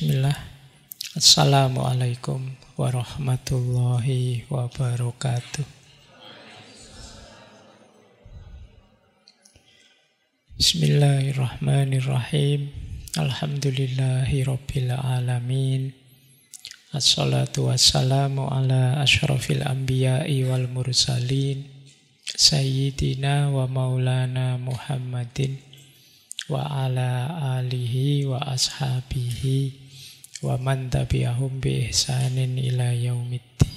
Bismillah. Assalamualaikum warahmatullahi wabarakatuh. Bismillahirrahmanirrahim. Alhamdulillahi rabbil alamin. Assalatu wassalamu ala asyrafil anbiya'i wal mursalin Sayyidina wa maulana Muhammadin wa ala alihi wa ashabihi wa man tabi'ahum bi ihsanin ila yaumiddin.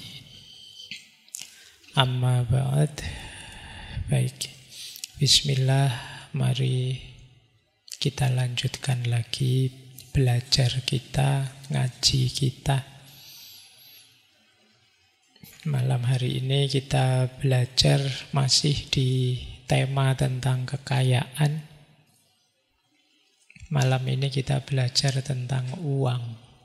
Amma ba'd. Baik. Bismillah, mari kita lanjutkan lagi belajar kita, ngaji kita. Malam hari ini kita belajar masih di tema tentang kekayaan. Malam ini kita belajar tentang uang.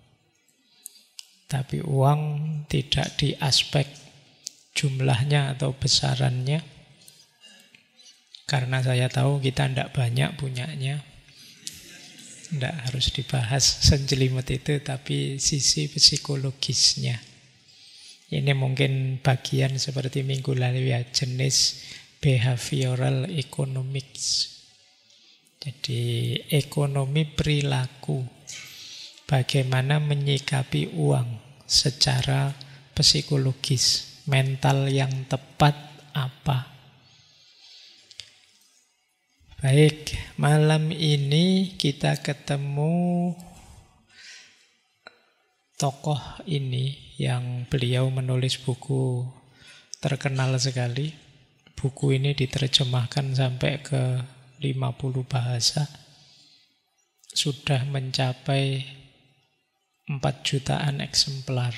Tapi uang tidak di aspek jumlahnya atau besarannya. Karena saya tahu kita tidak banyak punyanya. Tidak harus dibahas senjelimet itu, tapi sisi psikologisnya. Ini mungkin bagian seperti minggu lalu ya, jenis behavioral economics. Jadi ekonomi perilaku, bagaimana menyikapi uang secara psikologis, mental yang tepat apa. Baik, malam ini kita ketemu tokoh ini yang beliau menulis buku terkenal sekali. Buku ini diterjemahkan sampai ke 50 bahasa, sudah mencapai 4 jutaan eksemplar.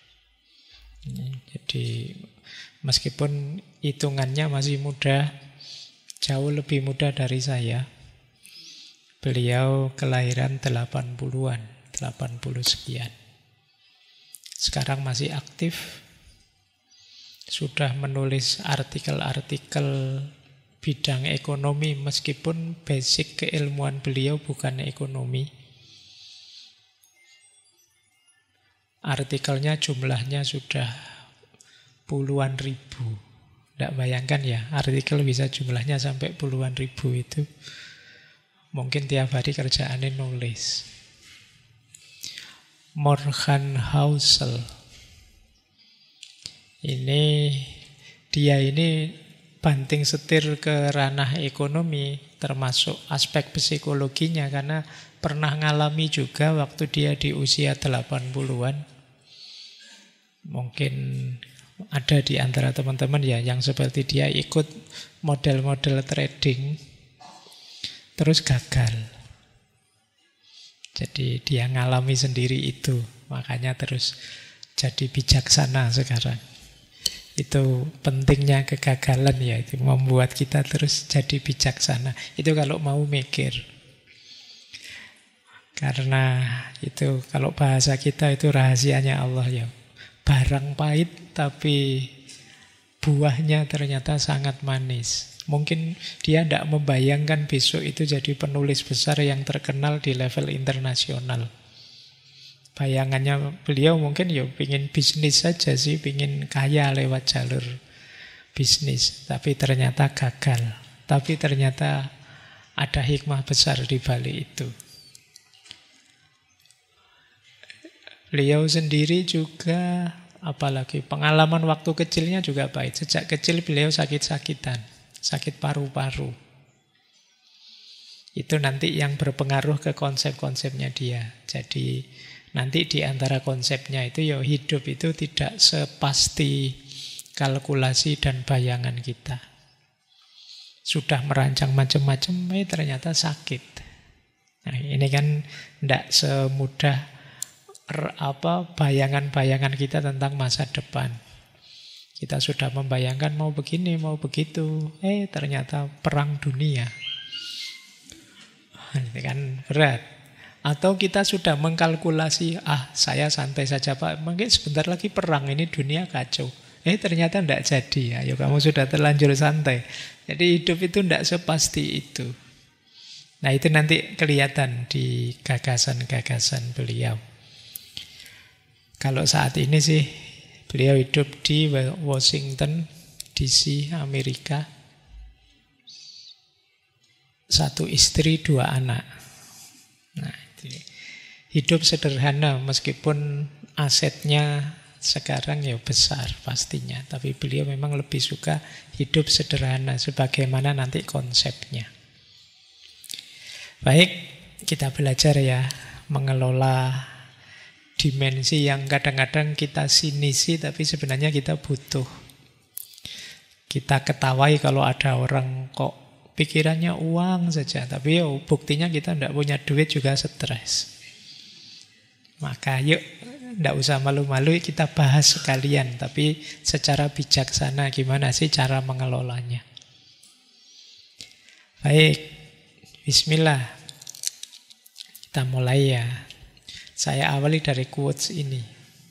Jadi meskipun hitungannya masih muda, jauh lebih muda dari saya. Beliau kelahiran 80-an, 80 sekian. Sekarang masih aktif, sudah menulis artikel-artikel bidang ekonomi, meskipun basic keilmuan beliau bukan ekonomi. Artikelnya jumlahnya sudah puluhan ribu. Tidak bayangkan ya, artikel bisa jumlahnya sampai puluhan ribu itu. Mungkin tiap hari kerjaannya nulis. Morgan Housel. Dia ini banting setir ke ranah ekonomi, termasuk aspek psikologinya, karena pernah ngalami juga waktu dia di usia 80-an. Mungkin ada di antara teman-teman ya yang seperti dia ikut model-model trading, terus gagal. Jadi dia ngalami sendiri itu, makanya terus jadi bijaksana sekarang. Itu pentingnya kegagalan ya, itu membuat kita terus jadi bijaksana. Itu kalau mau mikir. Karena itu kalau bahasa kita itu rahasianya Allah ya. Barang pahit tapi buahnya ternyata sangat manis. Mungkin dia tidak membayangkan besok itu jadi penulis besar yang terkenal di level internasional. Bayangannya beliau mungkin ya pingin bisnis saja sih, pingin kaya lewat jalur bisnis. Tapi ternyata gagal. Tapi ternyata ada hikmah besar di balik itu. Beliau sendiri juga, apalagi pengalaman waktu kecilnya juga baik. Sejak kecil beliau sakit-sakitan, sakit paru-paru. Itu nanti yang berpengaruh ke konsep-konsepnya dia. Jadi nanti di antara konsepnya itu ya hidup itu tidak sepasti kalkulasi dan bayangan kita. Sudah merancang macam-macam, ternyata sakit. Nah, ini kan tidak semudah bayangan-bayangan kita tentang masa depan. Kita sudah membayangkan mau begini, mau begitu. Ternyata perang dunia. Ini kan berat. Atau kita sudah mengkalkulasi, saya santai saja Pak, mungkin sebentar lagi perang, ini dunia kacau. Ternyata tidak jadi ya, kamu sudah terlanjur santai. Jadi hidup itu tidak sepasti itu. Nah itu nanti kelihatan di gagasan-gagasan beliau. Kalau saat ini sih beliau hidup di Washington DC, Amerika. 1 istri, 2 anak. Nah, hidup sederhana meskipun asetnya sekarang ya besar pastinya. Tapi beliau memang lebih suka hidup sederhana sebagaimana nanti konsepnya. Baik, kita belajar ya mengelola dimensi yang kadang-kadang kita sinisi tapi sebenarnya kita butuh. Kita ketawai kalau ada orang kok pikirannya uang saja, tapi buktinya kita tidak punya duit juga stres. Maka yuk, tidak usah malu-malu, kita bahas sekalian, tapi secara bijaksana gimana sih cara mengelolanya. Baik, bismillah. Kita mulai ya. Saya awali dari quotes ini.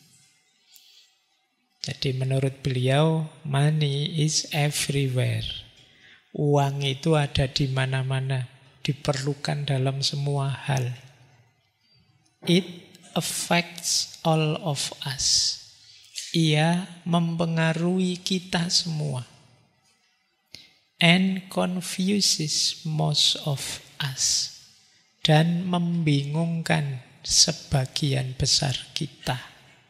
Jadi menurut beliau, money is everywhere. Uang itu ada di mana-mana, diperlukan dalam semua hal. It affects all of us. Ia mempengaruhi kita semua. And confuses most of us. Dan membingungkan sebagian besar kita.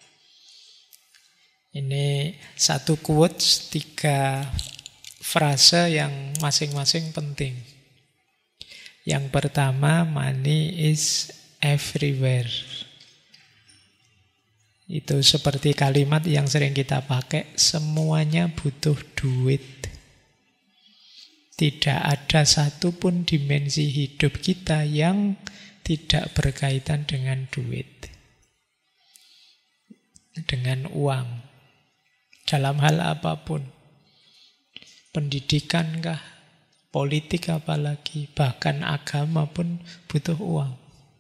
Ini satu quotes, 3 frase yang masing-masing penting. Yang pertama, money is everywhere. Itu seperti kalimat yang sering kita pakai, semuanya butuh duit. Tidak ada satupun dimensi hidup kita yang tidak berkaitan dengan duit. Dengan uang. Dalam hal apapun. Pendidikan kah? Politik apalagi? Bahkan agama pun butuh uang.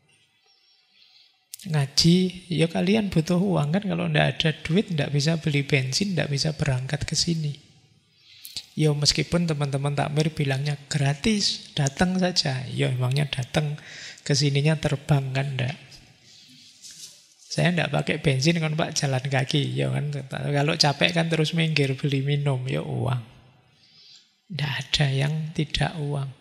Ngaji, ya kalian butuh uang kan. Kalau tidak ada duit, tidak bisa beli bensin, tidak bisa berangkat ke sini. Ya meskipun teman-teman takmir bilangnya gratis, datang saja. Ya emangnya datang ke sininya terbang kan enggak. Saya enggak pakai bensin kan Pak, jalan kaki. Ya kan kalau capek kan terus minggir beli minum, ya uang. Enggak ada yang tidak uang.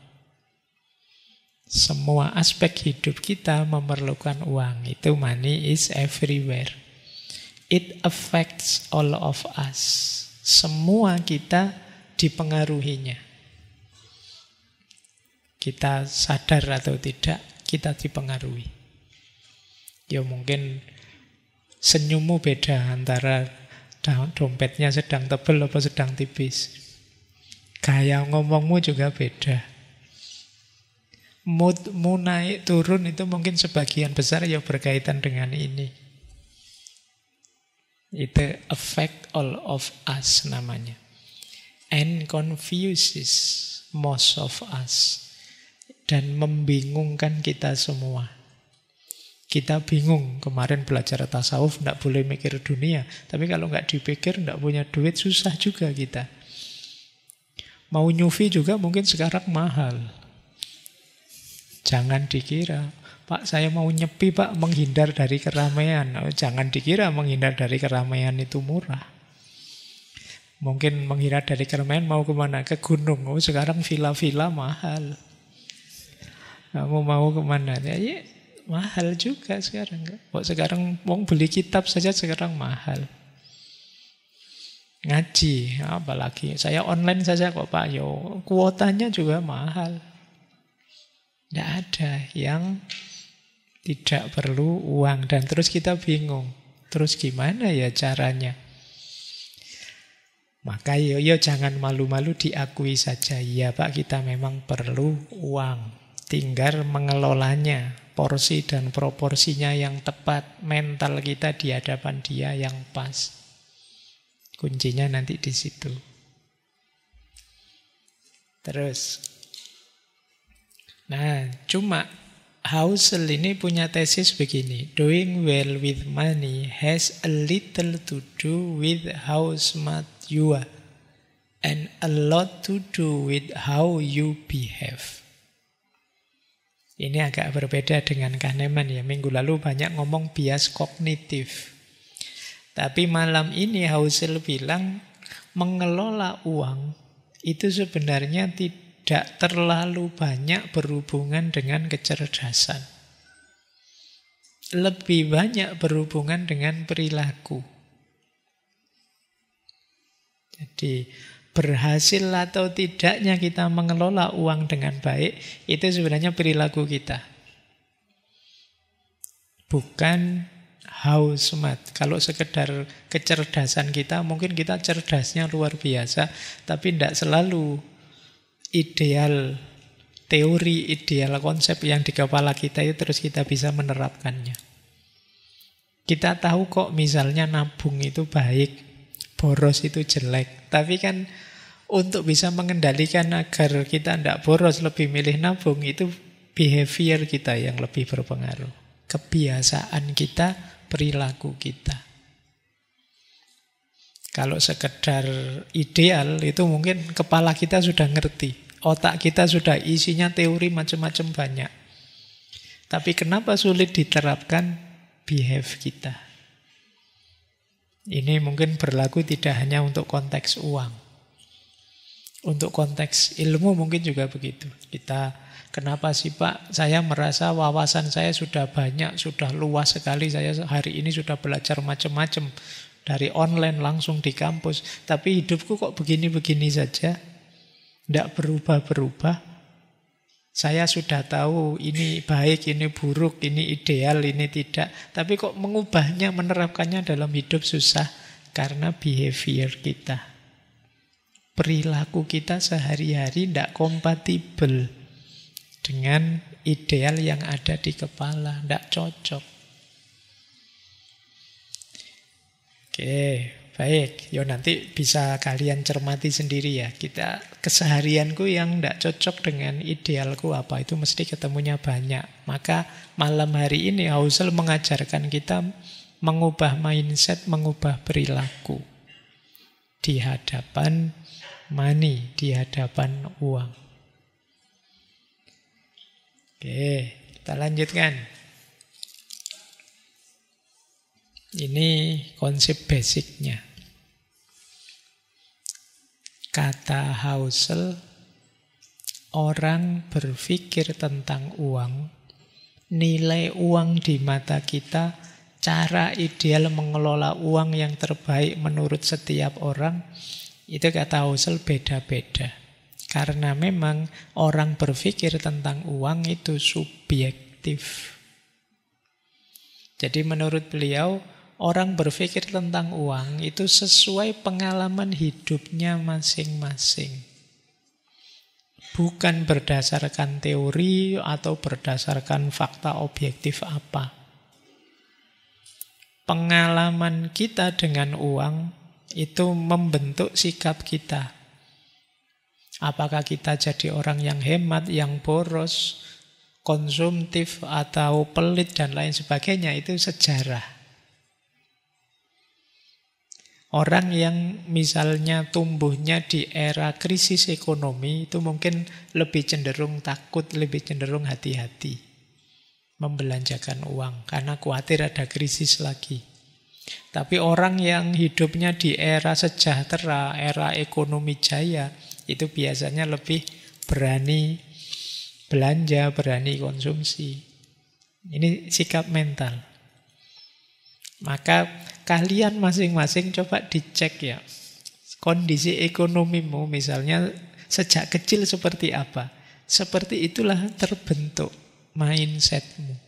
Semua aspek hidup kita memerlukan uang. Itu money is everywhere. It affects all of us. Semua kita dipengaruhinya. Kita sadar atau tidak, kita dipengaruhi. Ya mungkin senyummu beda antara dompetnya sedang tebal atau sedang tipis. Gaya ngomongmu juga beda. Moodmu naik turun itu mungkin sebagian besar ya berkaitan dengan ini. Itu affect all of us namanya. And confuses most of us. Dan membingungkan kita semua. Kita bingung, kemarin belajar tasawuf tidak boleh mikir dunia. Tapi kalau nggak dipikir, tidak punya duit, susah juga kita. Mau nyufi juga mungkin sekarang mahal. Jangan dikira, Pak saya mau nyepi Pak, menghindar dari keramaian. Jangan dikira menghindar dari keramaian itu murah. Mungkin menghindar dari keramaian mau kemana? Ke gunung. Sekarang villa-villa mahal. Kamu mau kemana? Ya, mahal juga sekarang. Sekarang mau beli kitab saja sekarang mahal. Ngaji, apalagi. Saya online saja kok Pak. Yo, kuotanya juga mahal. Tidak ada yang tidak perlu uang. Dan terus kita bingung. Terus gimana ya caranya? Maka yo jangan malu-malu, diakui saja. Ya Pak, kita memang perlu uang. Tinggal mengelolanya. Porsi dan proporsinya yang tepat. Mental kita di hadapan dia yang pas. Kuncinya nanti di situ. Terus. Nah, cuma Housel ini punya tesis begini. Doing well with money has a little to do with how smart you are. And a lot to do with how you behave. Ini agak berbeda dengan Kahneman ya. Minggu lalu banyak ngomong bias kognitif. Tapi malam ini Husserl bilang mengelola uang itu sebenarnya tidak terlalu banyak berhubungan dengan kecerdasan. Lebih banyak berhubungan dengan perilaku. Jadi berhasil atau tidaknya kita mengelola uang dengan baik itu sebenarnya perilaku kita. Bukan how smart. Kalau sekedar kecerdasan kita, mungkin kita cerdasnya luar biasa, tapi tidak selalu ideal teori, ideal konsep yang di kepala kita itu terus kita bisa menerapkannya. Kita tahu kok misalnya nabung itu baik, boros itu jelek. Tapi kan untuk bisa mengendalikan agar kita tidak boros, lebih milih nabung, itu behavior kita yang lebih berpengaruh. Kebiasaan kita, perilaku kita. Kalau sekedar ideal, itu mungkin kepala kita sudah ngerti. Otak kita sudah isinya teori macam-macam banyak. Tapi kenapa sulit diterapkan? Behave kita. Ini mungkin berlaku tidak hanya untuk konteks uang. Untuk konteks ilmu mungkin juga begitu. Kenapa sih Pak, saya merasa wawasan saya sudah banyak, sudah luas sekali. Saya hari ini sudah belajar macam-macam. Dari online langsung di kampus. Tapi hidupku kok begini-begini saja. Tidak berubah-berubah. Saya sudah tahu ini baik, ini buruk, ini ideal, ini tidak. Tapi kok mengubahnya, menerapkannya dalam hidup susah. Karena behavior kita. Perilaku kita sehari-hari tidak kompatibel dengan ideal yang ada di kepala. Tidak cocok. Oke, baik. Yo nanti bisa kalian cermati sendiri ya. Keseharianku yang tidak cocok dengan idealku apa, itu mesti ketemunya banyak. Maka malam hari ini Husserl mengajarkan kita mengubah mindset, mengubah perilaku di hadapan money, di hadapan uang. Oke, kita lanjutkan. Ini konsep basicnya. Kata Husserl, orang berpikir tentang uang, nilai uang di mata kita, cara ideal mengelola uang yang terbaik menurut setiap orang, itu kata Husserl beda-beda. Karena memang orang berpikir tentang uang itu subjektif. Jadi menurut beliau, orang berpikir tentang uang itu sesuai pengalaman hidupnya masing-masing. Bukan berdasarkan teori atau berdasarkan fakta objektif apa. Pengalaman kita dengan uang itu membentuk sikap kita. Apakah kita jadi orang yang hemat, yang boros, konsumtif, atau pelit, dan lain sebagainya, itu sejarah. Orang yang misalnya tumbuhnya di era krisis ekonomi, itu mungkin lebih cenderung takut, lebih cenderung hati-hati membelanjakan uang, karena khawatir ada krisis lagi. Tapi orang yang hidupnya di era sejahtera, era ekonomi jaya, itu biasanya lebih berani belanja, berani konsumsi. Ini sikap mental. Maka kalian masing-masing coba dicek ya. Kondisi ekonomimu misalnya sejak kecil seperti apa. Seperti itulah terbentuk mindsetmu.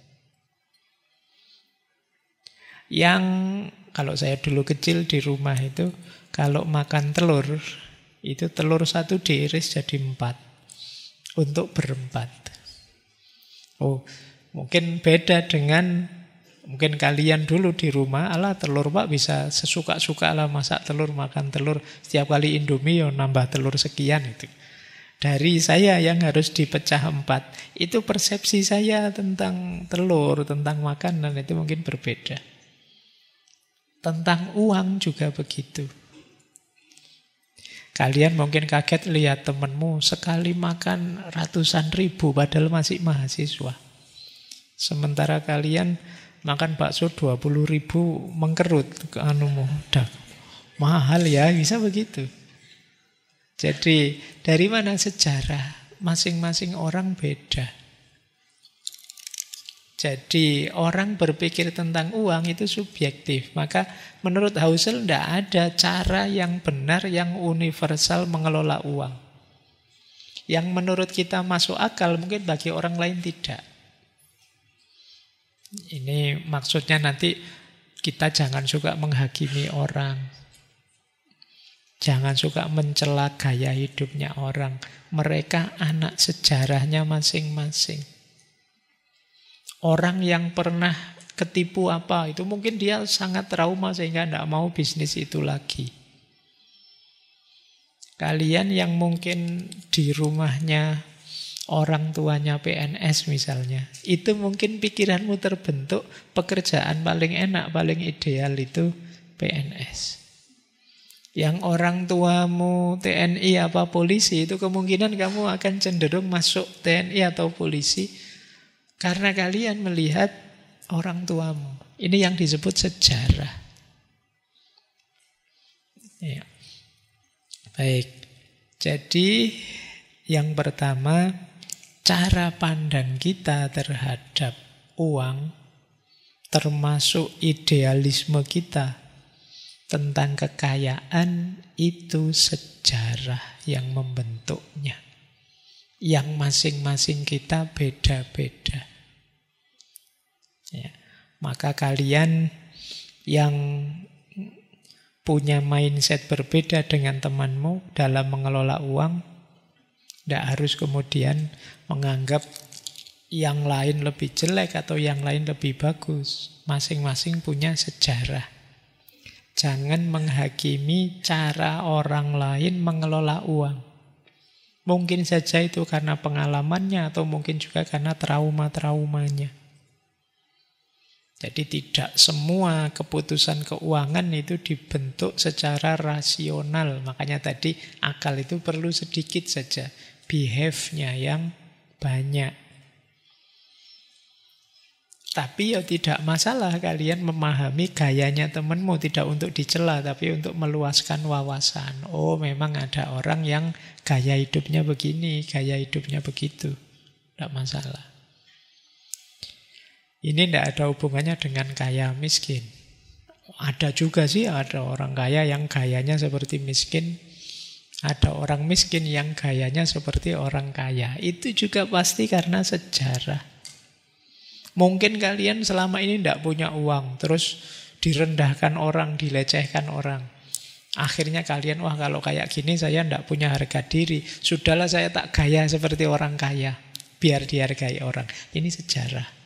Yang kalau saya dulu kecil di rumah itu, kalau makan telur, itu telur satu diiris jadi 4 untuk berempat. Oh, mungkin beda dengan mungkin kalian dulu di rumah, alah telur Pak bisa sesuka-suka lah masak telur, makan telur. Setiap kali Indomie ya nambah telur sekian itu. Dari saya yang harus dipecah 4, itu persepsi saya tentang telur, tentang makanan itu mungkin berbeda. Tentang uang juga begitu. Kalian mungkin kaget lihat temanmu sekali makan ratusan ribu padahal masih mahasiswa. Sementara kalian makan bakso 20.000 mengkerut anumu. Dah, mahal ya, bisa begitu. Jadi dari mana sejarah? Masing-masing orang beda. Jadi orang berpikir tentang uang itu subjektif. Maka menurut Husserl tidak ada cara yang benar, yang universal mengelola uang. Yang menurut kita masuk akal mungkin bagi orang lain tidak. Ini maksudnya nanti kita jangan suka menghakimi orang. Jangan suka mencela gaya hidupnya orang. Mereka anak sejarahnya masing-masing. Orang yang pernah ketipu apa, itu mungkin dia sangat trauma sehingga tidak mau bisnis itu lagi. Kalian yang mungkin di rumahnya orang tuanya PNS misalnya, itu mungkin pikiranmu terbentuk pekerjaan paling enak, paling ideal itu PNS. Yang orang tuamu TNI apa polisi, itu kemungkinan kamu akan cenderung masuk TNI atau polisi karena kalian melihat orang tuamu. Ini yang disebut sejarah. Ya. Baik. Jadi yang pertama, cara pandang kita terhadap uang, termasuk idealisme kita tentang kekayaan, itu sejarah yang membentuknya. Yang masing-masing kita beda-beda. Ya. Maka kalian yang punya mindset berbeda dengan temanmu dalam mengelola uang, tidak harus kemudian menganggap yang lain lebih jelek atau yang lain lebih bagus. Masing-masing punya sejarah. Jangan menghakimi cara orang lain mengelola uang. Mungkin saja itu karena pengalamannya atau mungkin juga karena trauma-traumanya. Jadi tidak semua keputusan keuangan itu dibentuk secara rasional. Makanya tadi akal itu perlu sedikit saja. Behave-nya yang banyak. Tapi ya tidak masalah kalian memahami gayanya temanmu. Tidak untuk dicela, tapi untuk meluaskan wawasan. Oh, memang ada orang yang gaya hidupnya begini, gaya hidupnya begitu. Tidak masalah. Ini tidak ada hubungannya dengan kaya miskin. Ada juga sih, ada orang kaya yang gayanya seperti miskin. Ada orang miskin yang gayanya seperti orang kaya. Itu juga pasti karena sejarah. Mungkin kalian selama ini tidak punya uang, terus direndahkan orang, dilecehkan orang. Akhirnya kalian, wah kalau kayak gini saya tidak punya harga diri. Sudahlah saya tak gaya seperti orang kaya, biar dihargai orang. Ini sejarah.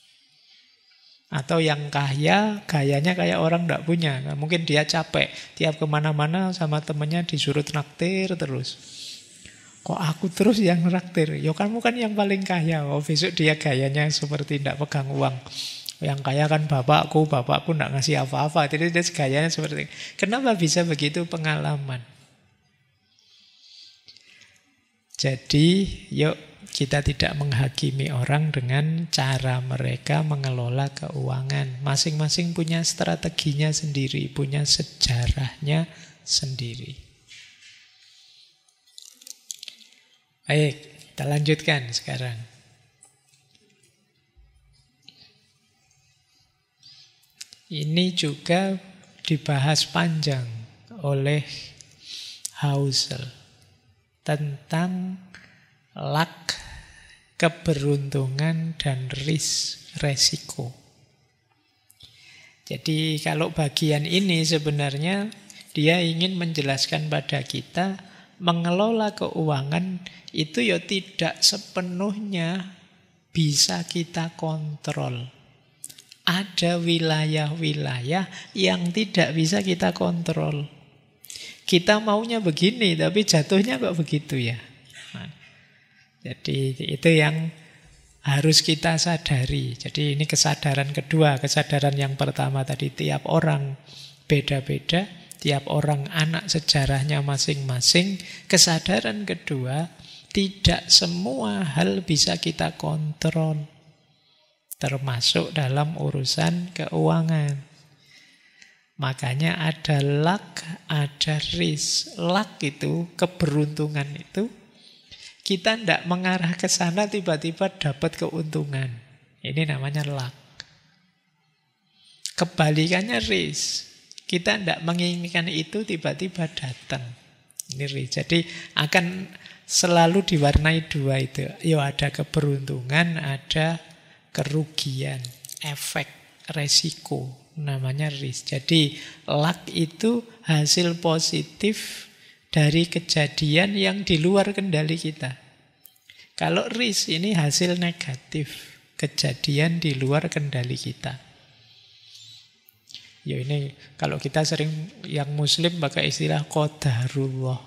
Atau yang kaya, gayanya kayak orang tidak punya. Mungkin dia capek, tiap kemana-mana sama temennya disuruh traktir terus. Kok aku terus yang traktir? Ya kamu kan yang paling kaya. Oh, besok dia gayanya seperti tidak pegang uang. Yang kaya kan bapakku tidak ngasih apa-apa. Jadi dia gayanya seperti itu. Kenapa bisa begitu? Pengalaman. Jadi, yuk kita tidak menghakimi orang dengan cara mereka mengelola keuangan. Masing-masing punya strateginya sendiri, punya sejarahnya sendiri. Baik, kita lanjutkan sekarang. Ini juga dibahas panjang oleh Husserl tentang luck, keberuntungan, dan resiko. Jadi kalau bagian ini sebenarnya dia ingin menjelaskan pada kita mengelola keuangan itu ya tidak sepenuhnya bisa kita kontrol. Ada wilayah-wilayah yang tidak bisa kita kontrol. Kita maunya begini, tapi jatuhnya kok begitu ya. Jadi itu yang harus kita sadari. Jadi ini kesadaran kedua. Kesadaran yang pertama tadi, tiap orang beda-beda, tiap orang anak sejarahnya masing-masing. Kesadaran kedua, tidak semua hal bisa kita kontrol. termasuk dalam urusan keuangan. Makanya ada luck, ada risk. Luck itu, keberuntungan itu, kita tidak mengarah ke sana tiba-tiba dapat keuntungan. Ini namanya luck. Kebalikannya risk. Kita tidak menginginkan itu tiba-tiba datang. Ini risk. Jadi akan selalu diwarnai dua itu. Ya ada keberuntungan, ada kerugian, efek, resiko. Namanya risk. Jadi luck itu hasil positif dari kejadian yang di luar kendali kita. Kalau risk ini hasil negatif, kejadian di luar kendali kita. Ya ini kalau kita sering yang muslim pakai istilah qadarullah.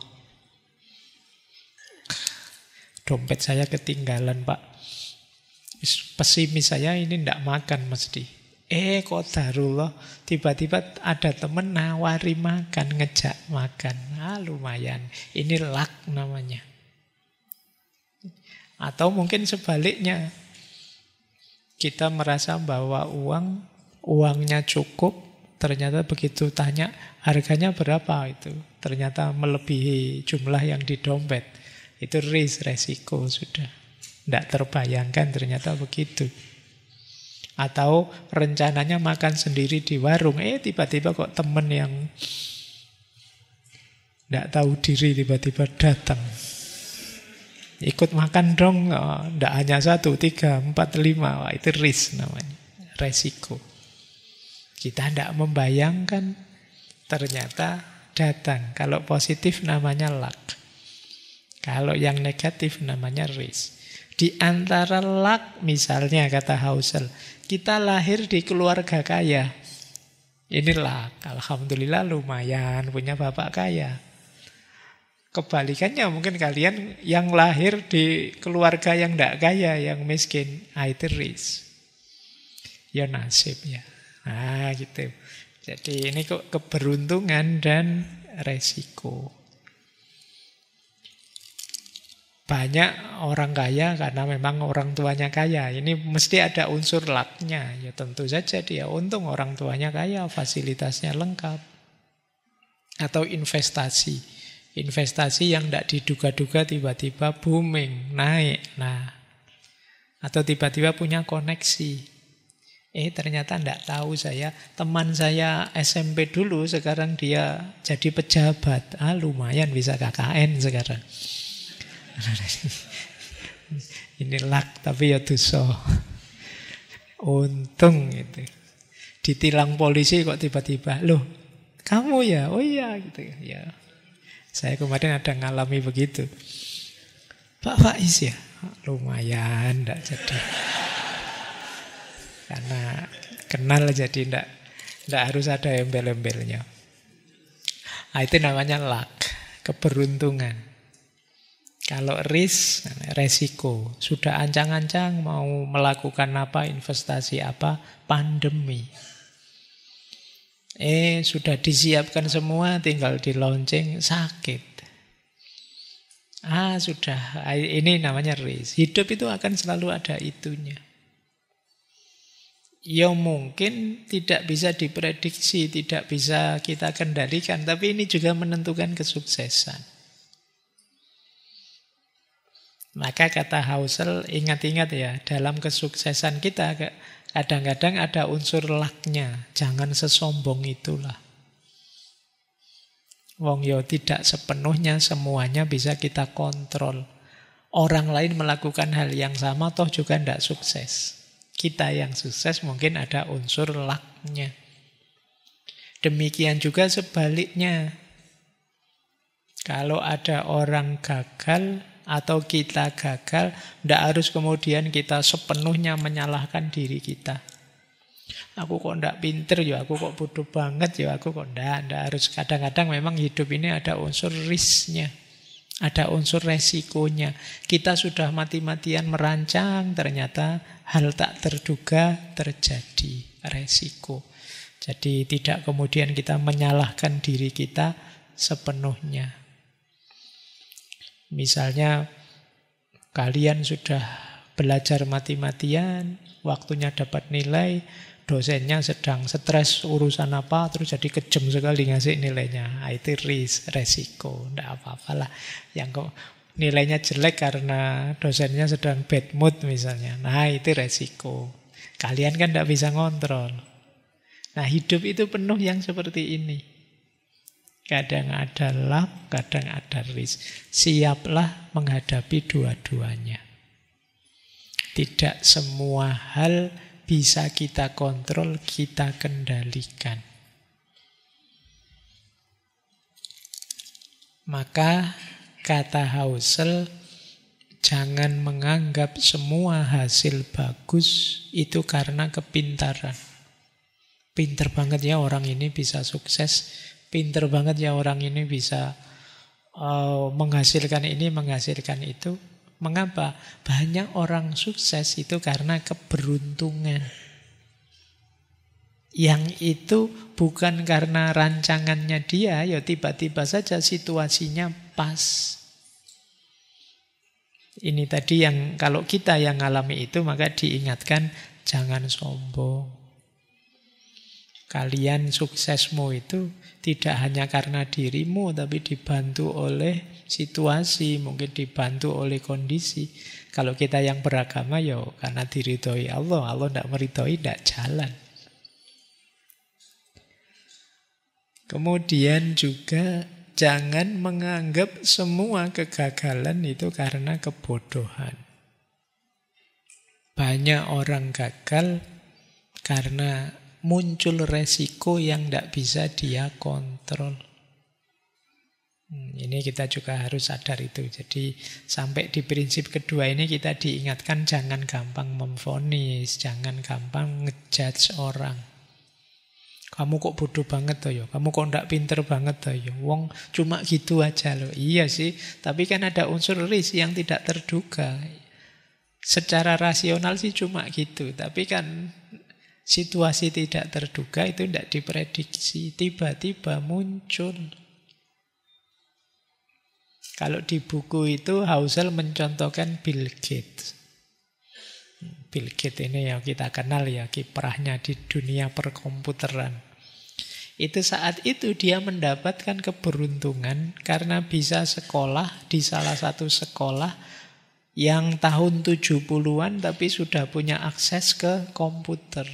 Dompet saya ketinggalan, Pak. Pesimis saya ini tidak makan mesti. Qadarullah, tiba-tiba ada temen nawari makan, ngejak makan. Lumayan. Ini luck namanya. Atau mungkin sebaliknya. Kita merasa bahwa uangnya cukup, ternyata begitu tanya harganya berapa itu. Ternyata melebihi jumlah yang di dompet. Itu resiko sudah. Tidak terbayangkan ternyata begitu. Atau rencananya makan sendiri di warung, tiba-tiba kok temen yang tidak tahu diri tiba-tiba datang. Ikut makan dong, tidak hanya 1, 3, 4, 5. Wah, itu risk namanya, resiko. Kita tidak membayangkan, ternyata datang. Kalau positif namanya luck. Kalau yang negatif namanya risk. Di antara luck, misalnya kata Housel, kita lahir di keluarga kaya. Ini luck. Alhamdulillah lumayan punya bapak kaya. Kebalikannya mungkin kalian yang lahir di keluarga yang tidak kaya, yang miskin. Itu risk. Ya nasib ya. Gitu. Jadi ini kok keberuntungan dan resiko. Banyak orang kaya karena memang orang tuanya kaya. Ini mesti ada unsur luck-nya. Ya tentu saja dia untung orang tuanya kaya, fasilitasnya lengkap. Atau investasi. Investasi yang tidak diduga-duga tiba-tiba booming, naik. Atau tiba-tiba punya koneksi. Ternyata tidak tahu saya. Teman saya SMP dulu, sekarang dia jadi pejabat. Lumayan bisa KKN sekarang. Ini luck tapi ya dosa. Untung itu. Ditilang polisi kok tiba-tiba, loh kamu ya? Oh iya gitu ya. Saya kemarin ada ngalami begitu. Pak Faiz ya? Lumayan tidak jadi. Karena kenal jadi tidak harus ada embel-embelnya. Itu namanya luck, keberuntungan. Kalau risk, resiko. Sudah ancang-ancang mau melakukan apa, investasi apa, pandemi. Sudah disiapkan semua, tinggal di launching, sakit. Sudah. Ini namanya risk. Hidup itu akan selalu ada itunya. Ya mungkin tidak bisa diprediksi, tidak bisa kita kendalikan, tapi ini juga menentukan kesuksesan. Maka kata Housel, ingat-ingat ya, dalam kesuksesan kita kadang-kadang ada unsur luck-nya. Jangan sesombong itulah. Wong yo tidak sepenuhnya semuanya bisa kita kontrol. Orang lain melakukan hal yang sama toh juga tidak sukses. Kita yang sukses mungkin ada unsur luck-nya. Demikian juga sebaliknya. Kalau ada orang gagal atau kita gagal, tidak harus kemudian kita sepenuhnya menyalahkan diri kita. Aku kok tidak pinter ya, aku kok bodoh banget ya, aku kok tidak harus. Kadang-kadang memang hidup ini ada unsur risknya, ada unsur resikonya. Kita sudah mati-matian merancang, ternyata hal tak terduga terjadi, resiko. Jadi tidak kemudian kita menyalahkan diri kita sepenuhnya. Misalnya kalian sudah belajar mati-matian, waktunya dapat nilai, dosennya sedang stres urusan apa, terus jadi kejam sekali ngasih nilainya. Itu resiko, tidak apa-apalah. Yang nilainya jelek karena dosennya sedang bad mood misalnya. Nah, itu resiko. Kalian kan tidak bisa ngontrol. Nah, hidup itu penuh yang seperti ini. Kadang ada luck, kadang ada risk. Siaplah menghadapi dua-duanya. Tidak semua hal bisa kita kontrol, kita kendalikan. Maka kata Husserl, jangan menganggap semua hasil bagus itu karena kepintaran. Pinter banget ya orang ini bisa sukses, pinter banget ya orang ini bisa menghasilkan ini, menghasilkan itu. Mengapa? Banyak orang sukses itu karena keberuntungan. Yang itu bukan karena rancangannya dia, ya tiba-tiba saja situasinya pas. Ini tadi yang kalau kita yang ngalami itu, maka diingatkan jangan sombong. Kalian suksesmu itu tidak hanya karena dirimu, tapi dibantu oleh situasi, mungkin dibantu oleh kondisi. Kalau kita yang beragama, ya karena diridhoi Allah. Allah tidak meridhoi, tidak jalan. Kemudian juga jangan menganggap semua kegagalan itu karena kebodohan. Banyak orang gagal karena muncul resiko yang tidak bisa dia kontrol. Ini kita juga harus sadar itu. Jadi sampai di prinsip kedua ini kita diingatkan jangan gampang memvonis, jangan gampang ngejudge orang. Kamu kok bodoh banget toh ya? Kamu kok ndak pinter banget toh ya? Wong cuma gitu aja loh. Iya sih, tapi kan ada unsur risk yang tidak terduga. Secara rasional sih cuma gitu, tapi kan situasi tidak terduga itu tidak diprediksi, tiba-tiba muncul. Kalau di buku itu Husserl mencontohkan Bill Gates. Bill Gates ini yang kita kenal ya, kiprahnya di dunia perkomputeran. Itu saat itu dia mendapatkan keberuntungan karena bisa sekolah di salah satu sekolah yang tahun 70-an tapi sudah punya akses ke komputer.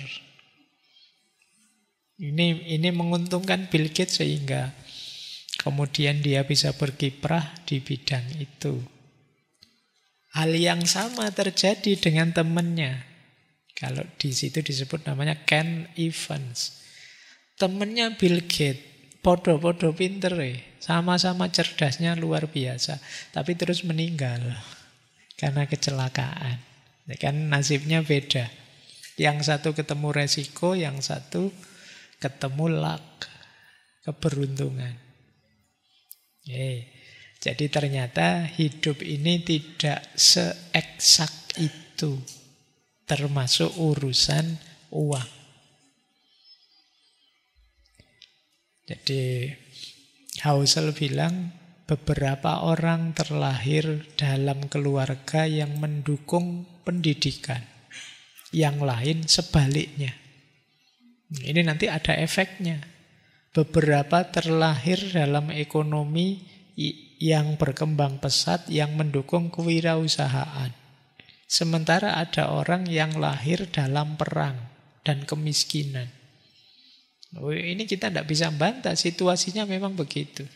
Ini menguntungkan Bill Gates sehingga kemudian dia bisa berkiprah di bidang itu. Hal yang sama terjadi dengan temannya. Kalau di situ disebut namanya Ken Evans. Temannya Bill Gates, podo-podo pinter sama-sama cerdasnya luar biasa, tapi terus meninggal karena kecelakaan. Kan nasibnya beda. Yang satu ketemu resiko, yang satu ketemu luck, keberuntungan. Jadi ternyata hidup ini tidak seeksak itu, termasuk urusan uang. Jadi Husserl bilang beberapa orang terlahir dalam keluarga yang mendukung pendidikan, yang lain sebaliknya. Ini nanti ada efeknya. Beberapa terlahir dalam ekonomi yang berkembang pesat, yang mendukung kewirausahaan. Sementara ada orang yang lahir dalam perang dan kemiskinan. Ini kita tidak bisa bantah, situasinya memang begitu.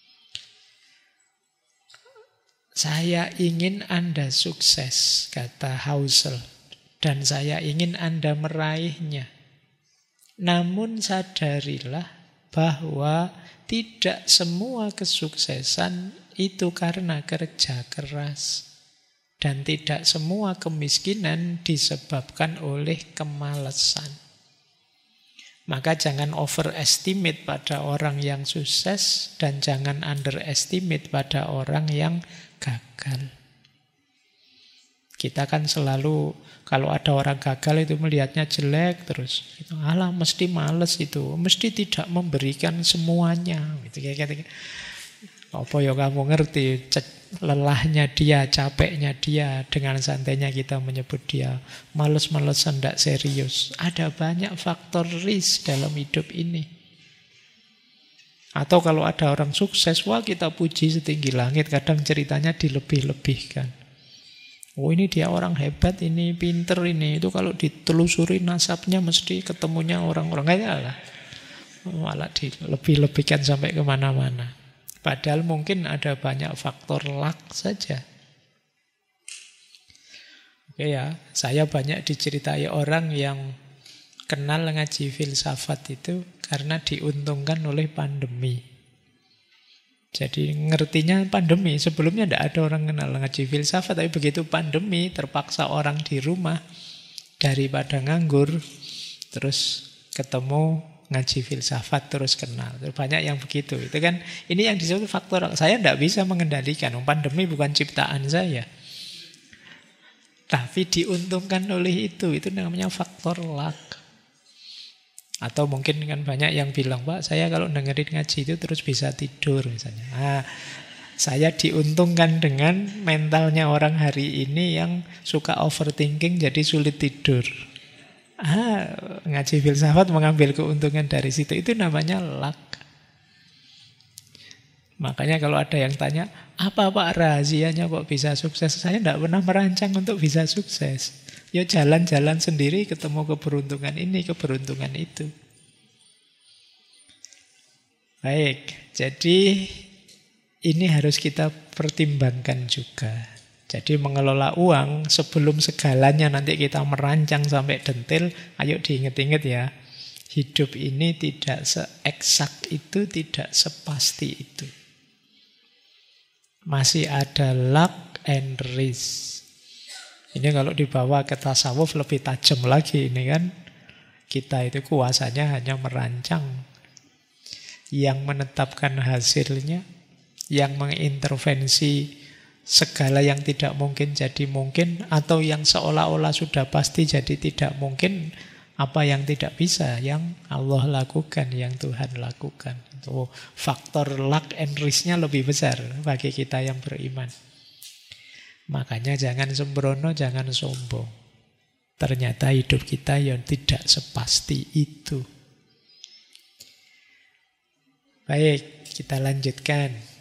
Saya ingin Anda sukses, kata Husserl, dan saya ingin Anda meraihnya. Namun sadarilah bahwa tidak semua kesuksesan itu karena kerja keras. Dan tidak semua kemiskinan disebabkan oleh kemalasan. Maka jangan overestimate pada orang yang sukses dan jangan underestimate pada orang yang gagal. Kita kan selalu kalau ada orang gagal itu melihatnya jelek terus. Alah mesti males itu, mesti tidak memberikan semuanya. Gitu. Apa ya kamu ngerti lelahnya dia, capeknya dia, dengan santainya kita menyebut dia males-malesan, tidak serius. Ada banyak faktor risk dalam hidup ini. Atau kalau ada orang sukses, wah kita puji setinggi langit. Kadang ceritanya dilebih-lebihkan. Oh ini dia orang hebat, ini pinter ini. Itu kalau ditelusuri nasabnya mesti ketemunya orang-orang kaya lah. Malah dilebih-lebihkan sampai kemana-mana. Padahal mungkin ada banyak faktor luck saja. Oke ya, saya banyak diceritai orang yang kenal ngaji filsafat itu karena diuntungkan oleh pandemi. Jadi ngertinya pandemi. Sebelumnya tidak ada orang kenal ngaji filsafat, tapi begitu pandemi terpaksa orang di rumah, daripada nganggur, terus ketemu ngaji filsafat, terus kenal. Banyak yang begitu. Itu kan, ini yang disebut faktor. Saya tidak bisa mengendalikan. Pandemi bukan ciptaan saya. Tapi diuntungkan oleh itu. Itu namanya faktor luck. Atau mungkin kan banyak yang bilang, Pak, saya kalau dengerin ngaji itu terus bisa tidur misalnya. Nah, saya diuntungkan dengan mentalnya orang hari ini yang suka overthinking jadi sulit tidur. Ngaji filsafat mengambil keuntungan dari situ. Itu namanya luck. Makanya kalau ada yang tanya, apa Pak rahasianya kok bisa sukses? Saya tidak pernah merancang untuk bisa sukses. Ya jalan-jalan sendiri ketemu keberuntungan ini, keberuntungan itu. Baik, jadi ini harus kita pertimbangkan juga. Jadi mengelola uang sebelum segalanya nanti kita merancang sampai detail, ayo diingat-ingat ya. Hidup ini tidak seeksak itu, tidak sepasti itu. Masih ada luck and risk. Ini kalau dibawa ke tasawuf lebih tajam lagi ini kan. Kita itu kuasanya hanya merancang. Yang menetapkan hasilnya, yang mengintervensi segala yang tidak mungkin jadi mungkin, atau yang seolah-olah sudah pasti jadi tidak mungkin, apa yang tidak bisa, yang Allah lakukan, yang Tuhan lakukan. Itu faktor luck and risk-nya lebih besar bagi kita yang beriman. Makanya jangan sembrono, jangan sombong. Ternyata hidup kita yang tidak sepasti itu. Baik, kita lanjutkan.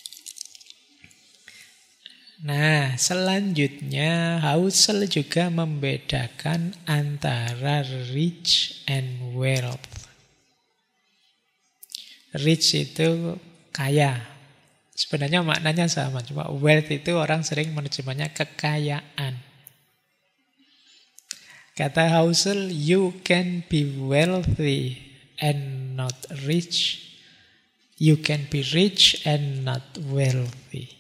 Nah, selanjutnya Husserl juga membedakan antara rich and wealth. Rich itu kaya. Sebenarnya maknanya sama, cuma wealth itu orang sering menerjemahnya kekayaan. Kata Husserl, you can be wealthy and not rich. You can be rich and not wealthy.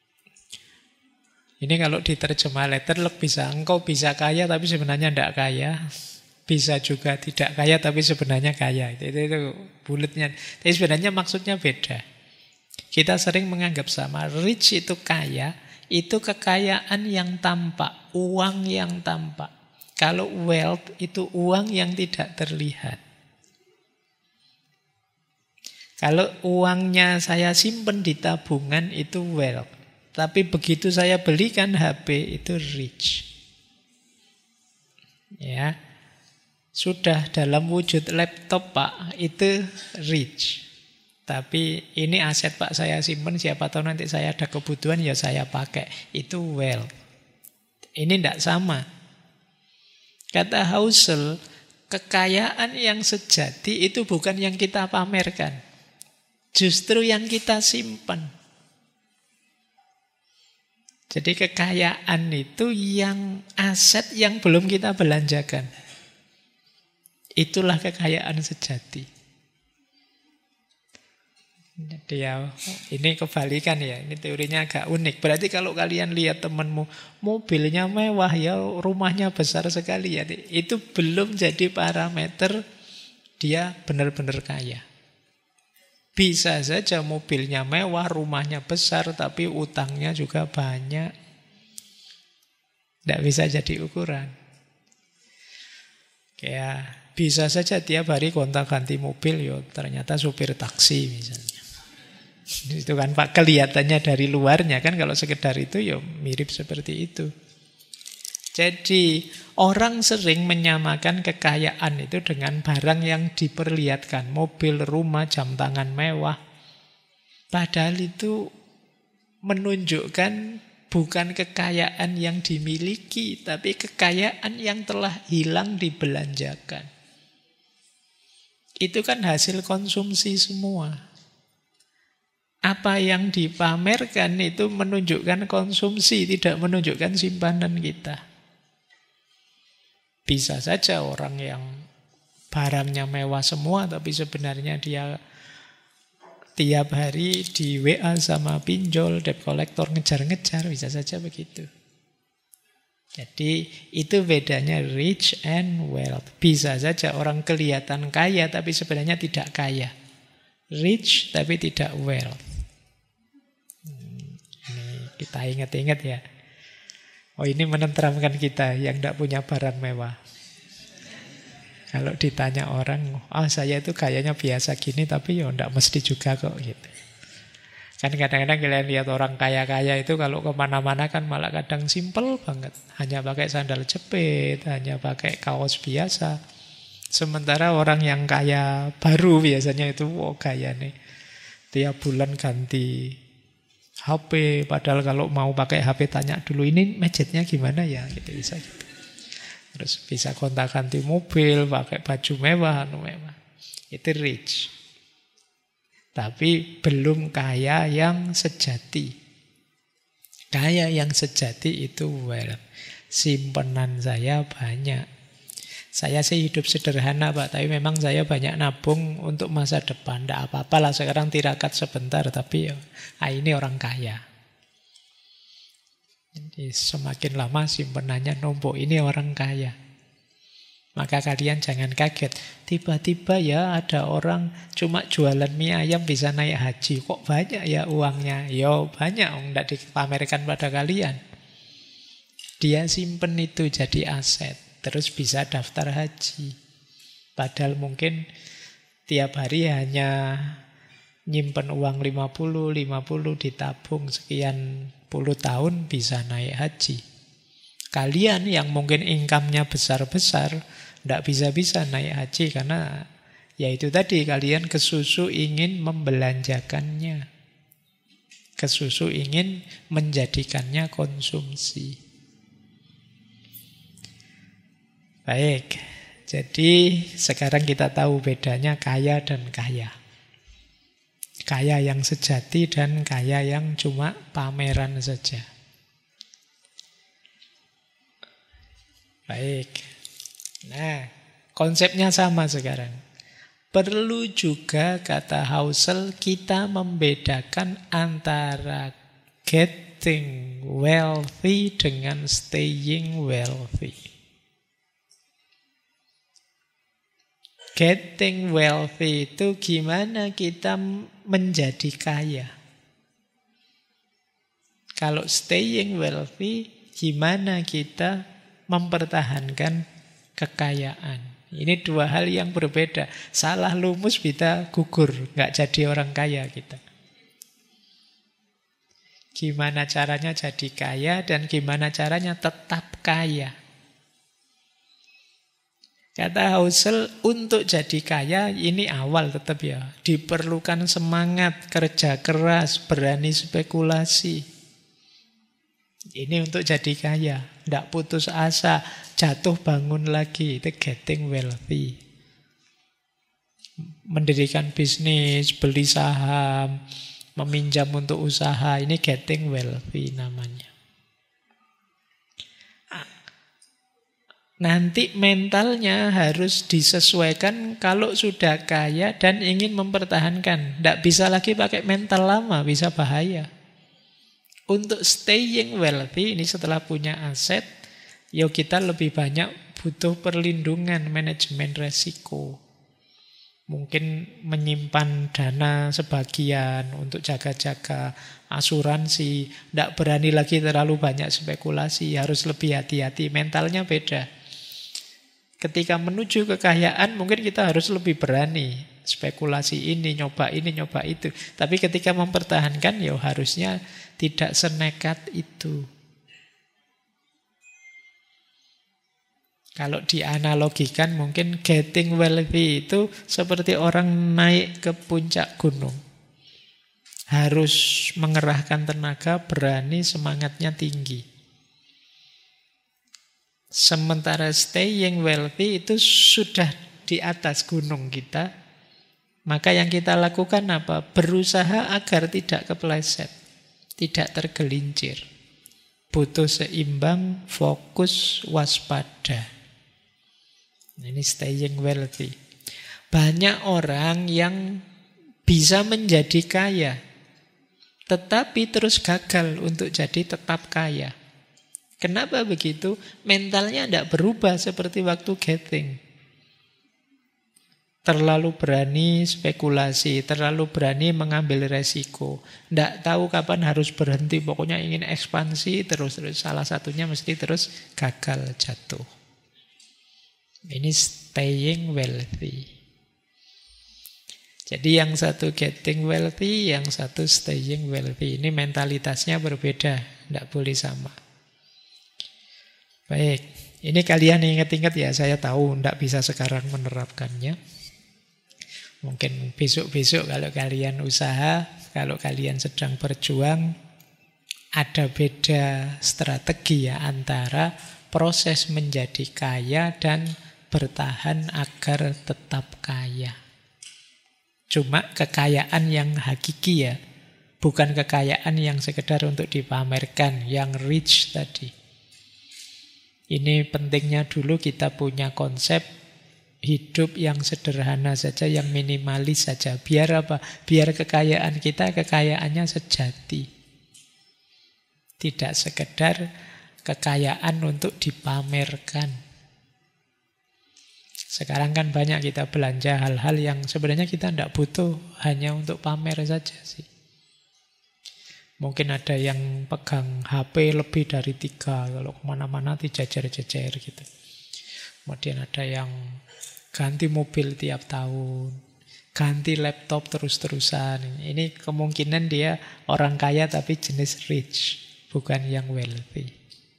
Ini kalau diterjemah letterlock bisa, engkau bisa kaya tapi sebenarnya tidak kaya. Bisa juga tidak kaya tapi sebenarnya kaya. Itu bulatnya. Tapi sebenarnya maksudnya beda. Kita sering menganggap sama. Rich itu kaya, itu kekayaan yang tampak, uang yang tampak. Kalau wealth itu uang yang tidak terlihat. Kalau uangnya saya simpen di tabungan itu wealth. Tapi begitu saya belikan HP itu rich. Ya. Sudah dalam wujud laptop Pak, itu rich. Tapi ini aset Pak saya simpen, siapa tahu nanti saya ada kebutuhan ya saya pakai. Itu wealth. Ini tidak sama. Kata Husserl, kekayaan yang sejati itu bukan yang kita pamerkan. Justru yang kita simpan. Jadi kekayaan itu yang aset yang belum kita belanjakan. Itulah kekayaan sejati. Jadi ya, ini kebalikan ya. Ini teorinya agak unik. Berarti kalau kalian lihat temanmu, mobilnya mewah ya, rumahnya besar sekali ya. Itu belum jadi parameter dia benar-benar kaya. Bisa saja mobilnya mewah, rumahnya besar, tapi utangnya juga banyak. Tidak bisa jadi ukuran. Kayak bisa saja tiap hari gonta-ganti mobil, yo ternyata supir taksi misalnya. Itu kan Pak, kelihatannya dari luarnya kan, kalau sekedar itu ya mirip seperti itu. Jadi orang sering menyamakan kekayaan itu dengan barang yang diperlihatkan. Mobil, rumah, jam tangan mewah. Padahal itu menunjukkan bukan kekayaan yang dimiliki, tapi kekayaan yang telah hilang dibelanjakan. Itu kan hasil konsumsi semua. Apa yang dipamerkan itu menunjukkan konsumsi, tidak menunjukkan simpanan kita. Bisa saja orang yang barangnya mewah semua, tapi sebenarnya dia tiap hari di WA sama pinjol, debt collector ngejar-ngejar, bisa saja begitu. Jadi itu bedanya rich and wealth. Bisa saja orang kelihatan kaya tapi sebenarnya tidak kaya. Rich tapi tidak wealth. Ini kita ingat-ingat ya. Oh, ini menenteramkan kita yang tidak punya barang mewah. Kalau ditanya orang, saya itu kayaknya biasa gini, tapi ya tidak mesti juga kok gitu. Kan kadang-kadang kalian lihat orang kaya-kaya itu kalau kemana-mana kan malah kadang simpel banget. Hanya pakai sandal jepit, hanya pakai kaos biasa. Sementara orang yang kaya baru biasanya itu, gaya nih. Tiap bulan ganti HP, padahal kalau mau pakai HP tanya dulu, ini budgetnya gimana ya, gitu bisa gitu. Terus bisa gonta-ganti mobil, pakai baju mewah, mewah. Itu rich. Tapi belum kaya yang sejati. Kaya yang sejati itu wealth. Simpenan saya banyak. Saya sih hidup sederhana Pak, tapi memang saya banyak nabung untuk masa depan. Tidak apa-apa lah sekarang tirakat sebentar, tapi ini orang kaya. Jadi semakin lama simpenannya numpuk, ini orang kaya. Maka kalian jangan kaget. Tiba-tiba ya ada orang cuma jualan mie ayam bisa naik haji. Kok banyak ya uangnya? Ya banyak, tidak dipamerkan pada kalian. Dia simpen itu jadi aset. Terus bisa daftar haji. Padahal mungkin tiap hari hanya nyimpen uang 50 ditabung sekian puluh tahun bisa naik haji. Kalian yang mungkin income-nya besar-besar tidak bisa-bisa naik haji karena ya itu tadi, kalian kesusu ingin membelanjakannya. Kesusu ingin menjadikannya konsumsi. Baik, jadi sekarang kita tahu bedanya kaya dan kaya. Kaya yang sejati dan kaya yang cuma pameran saja. Baik. Nah, konsepnya sama sekarang. Perlu juga, kata Husserl, kita membedakan antara getting wealthy dengan staying wealthy. Getting wealthy itu gimana kita menjadi kaya. Kalau staying wealthy, gimana kita mempertahankan kekayaan. Ini dua hal yang berbeda. Salah lumus kita gugur, nggak jadi orang kaya kita. Gimana caranya jadi kaya dan gimana caranya tetap kaya. Kata Husserl, untuk jadi kaya ini awal tetap ya. Diperlukan semangat, kerja keras, berani spekulasi. Ini untuk jadi kaya. Tidak putus asa, jatuh bangun lagi. Itu getting wealthy. Mendirikan bisnis, beli saham, meminjam untuk usaha. Ini getting wealthy namanya. Nanti mentalnya harus disesuaikan kalau sudah kaya dan ingin mempertahankan. Tidak bisa lagi pakai mental lama, bisa bahaya. Untuk staying wealthy, ini setelah punya aset, ya kita lebih banyak butuh perlindungan, manajemen resiko. Mungkin menyimpan dana sebagian untuk jaga-jaga asuransi. Tidak berani lagi terlalu banyak spekulasi, harus lebih hati-hati, mentalnya beda. Ketika menuju kekayaan mungkin kita harus lebih berani. spekulasi ini, nyoba itu. Tapi ketika mempertahankan, ya harusnya tidak senekat itu. Kalau dianalogikan mungkin getting wealthy itu seperti orang naik ke puncak gunung. Harus mengerahkan tenaga, berani, semangatnya tinggi. Sementara staying wealthy itu sudah di atas gunung kita. Maka yang kita lakukan apa? Berusaha agar tidak kepleset, tidak tergelincir. Butuh seimbang, fokus, waspada. Ini staying wealthy. Banyak orang yang bisa menjadi kaya, tetapi terus gagal untuk jadi tetap kaya. Kenapa begitu? Mentalnya tidak berubah seperti waktu getting. Terlalu berani spekulasi, terlalu berani mengambil resiko. Tidak tahu kapan harus berhenti, pokoknya ingin ekspansi terus. Salah satunya mesti terus gagal, jatuh. Ini staying wealthy. Jadi yang satu getting wealthy, yang satu staying wealthy. Ini mentalitasnya berbeda, tidak boleh sama. Baik, ini kalian ingat-ingat ya, saya tahu tidak bisa sekarang menerapkannya. Mungkin besok-besok kalau kalian usaha, kalau kalian sedang berjuang, ada beda strategi ya antara proses menjadi kaya dan bertahan agar tetap kaya. Cuma kekayaan yang hakiki ya, bukan kekayaan yang sekedar untuk dipamerkan, yang rich tadi. Ini pentingnya dulu kita punya konsep hidup yang sederhana saja, yang minimalis saja. Biar apa? Biar kekayaan kita, kekayaannya sejati. Tidak sekedar kekayaan untuk dipamerkan. Sekarang kan banyak kita belanja hal-hal yang sebenarnya kita tidak butuh, hanya untuk pamer saja sih. Mungkin ada yang pegang HP lebih dari 3, kalau kemana-mana dijajar-jajar gitu. Kemudian ada yang ganti mobil tiap tahun, ganti laptop terus-terusan. Ini kemungkinan dia orang kaya tapi jenis rich, bukan yang wealthy.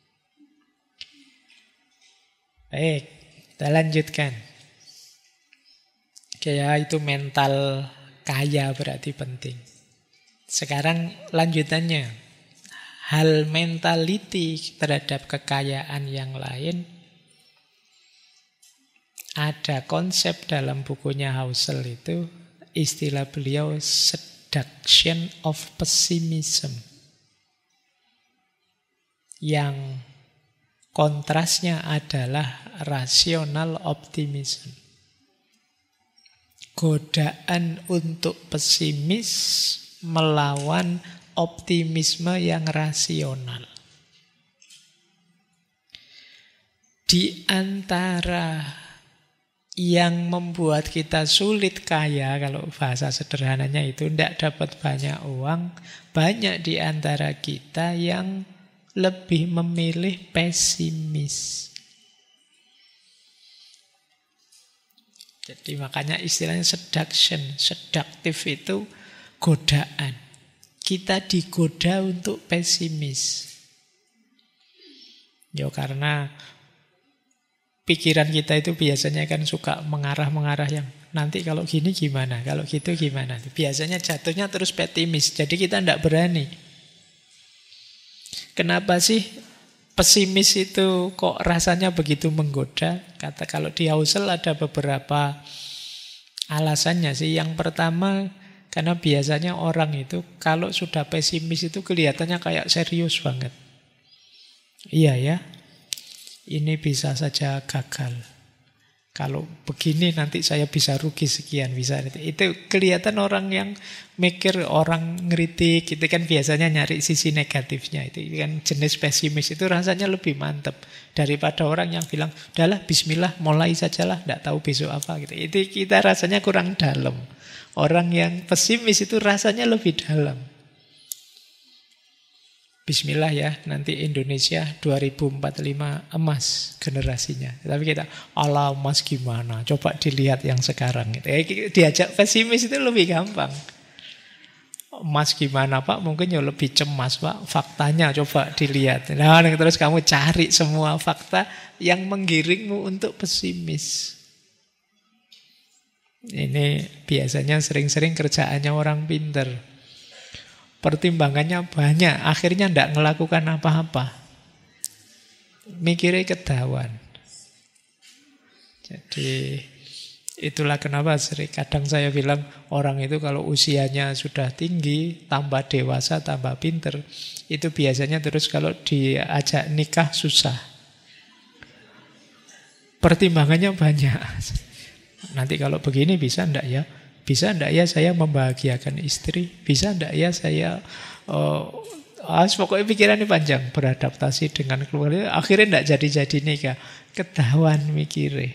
Baik, kita lanjutkan. Ya, itu mental kaya berarti penting. Sekarang lanjutannya. Hal mentality terhadap kekayaan yang lain. Ada konsep dalam bukunya Housel itu, istilah beliau seduction of pessimism. Yang kontrasnya adalah rational optimism. Godaan untuk pesimis melawan optimisme yang rasional. Di antara yang membuat kita sulit kaya, kalau bahasa sederhananya itu tidak dapat banyak uang, banyak di antara kita yang lebih memilih pesimis. Jadi makanya istilahnya seduction, seduktif itu godaan. Kita digoda untuk pesimis. Ya karena pikiran kita itu biasanya kan suka mengarah-mengarah yang nanti kalau gini gimana, kalau gitu gimana. Biasanya jatuhnya terus pesimis. Jadi kita tidak berani. Kenapa sih pesimis itu kok rasanya begitu menggoda? Kata kalau di Housel ada beberapa alasannya sih. Yang pertama, karena biasanya orang itu kalau sudah pesimis itu kelihatannya kayak serius banget. Iya ya, ini bisa saja gagal. Kalau begini nanti saya bisa rugi sekian, bisa. Itu kelihatan orang yang mikir, orang ngeritik, itu kan biasanya nyari sisi negatifnya. Itu kan jenis pesimis itu rasanya lebih mantap daripada orang yang bilang, udahlah bismillah mulai sajalah, tidak tahu besok apa gitu. Itu kita rasanya kurang dalam. Orang yang pesimis itu rasanya lebih dalam. Bismillah ya, nanti Indonesia 2045 emas generasinya. Tapi kita, ala emas gimana? Coba dilihat yang sekarang. Diajak pesimis itu lebih gampang. Emas gimana Pak? Mungkin ya lebih cemas Pak. Faktanya coba dilihat. Nah, terus kamu cari semua fakta yang menggiringmu untuk pesimis. Ini biasanya sering-sering kerjaannya orang pinter. Pertimbangannya banyak, akhirnya tidak melakukan apa-apa. Mikirnya ketahuan. Jadi itulah kenapa kadang saya bilang orang itu kalau usianya sudah tinggi, tambah dewasa, tambah pinter, itu biasanya terus kalau diajak nikah susah. Pertimbangannya banyak. Nanti kalau begini bisa enggak ya? Bisa enggak ya saya membahagiakan istri? Bisa enggak ya saya pokoknya pikirannya panjang, beradaptasi dengan keluarga. Akhirnya enggak jadi-jadi nikah. Ketahuan mikirnya.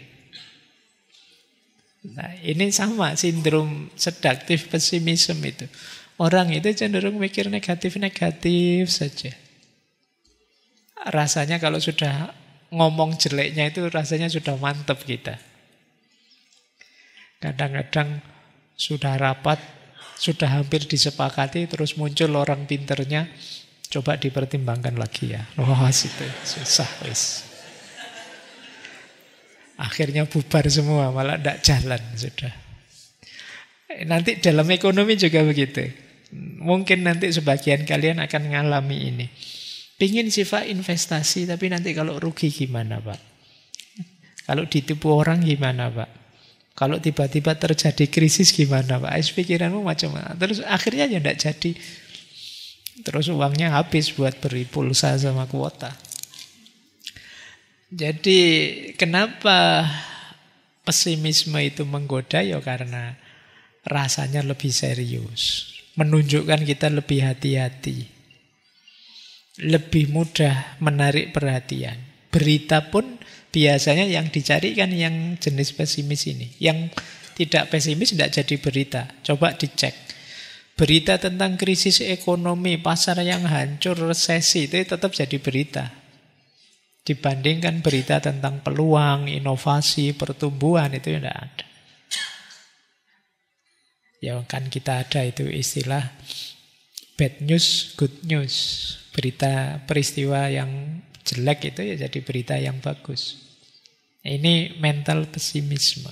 Nah, ini sama sindrom sedaktif pesimisme itu. Orang itu cenderung mikir negatif-negatif saja. Rasanya kalau sudah ngomong jeleknya itu rasanya sudah mantap kita. Kadang-kadang sudah rapat, sudah hampir disepakati, terus muncul orang pinternya, coba dipertimbangkan lagi ya. Wah, itu susah wis. Akhirnya bubar semua, malah tidak jalan sudah. Nanti dalam ekonomi juga begitu. Mungkin nanti sebagian kalian akan mengalami ini. Pingin sifat investasi, tapi nanti kalau rugi gimana Pak? Kalau ditipu orang gimana Pak? Kalau tiba-tiba terjadi krisis gimana Pak? Pikiranmu macam-macam. Terus akhirnya ya tidak jadi. Terus uangnya habis buat beri pulsa sama kuota. Jadi kenapa pesimisme itu menggoda? Ya karena rasanya lebih serius. Menunjukkan kita lebih hati-hati. Lebih mudah menarik perhatian. Berita pun biasanya yang dicari kan yang jenis pesimis ini. Yang tidak pesimis tidak jadi berita. Coba dicek. Berita tentang krisis ekonomi, pasar yang hancur, resesi, itu tetap jadi berita. Dibandingkan berita tentang peluang, inovasi, pertumbuhan, itu tidak ada. Ya kan kita ada itu istilah bad news, good news. Berita peristiwa yang jelek itu ya jadi berita yang bagus. Ini mental pesimisme.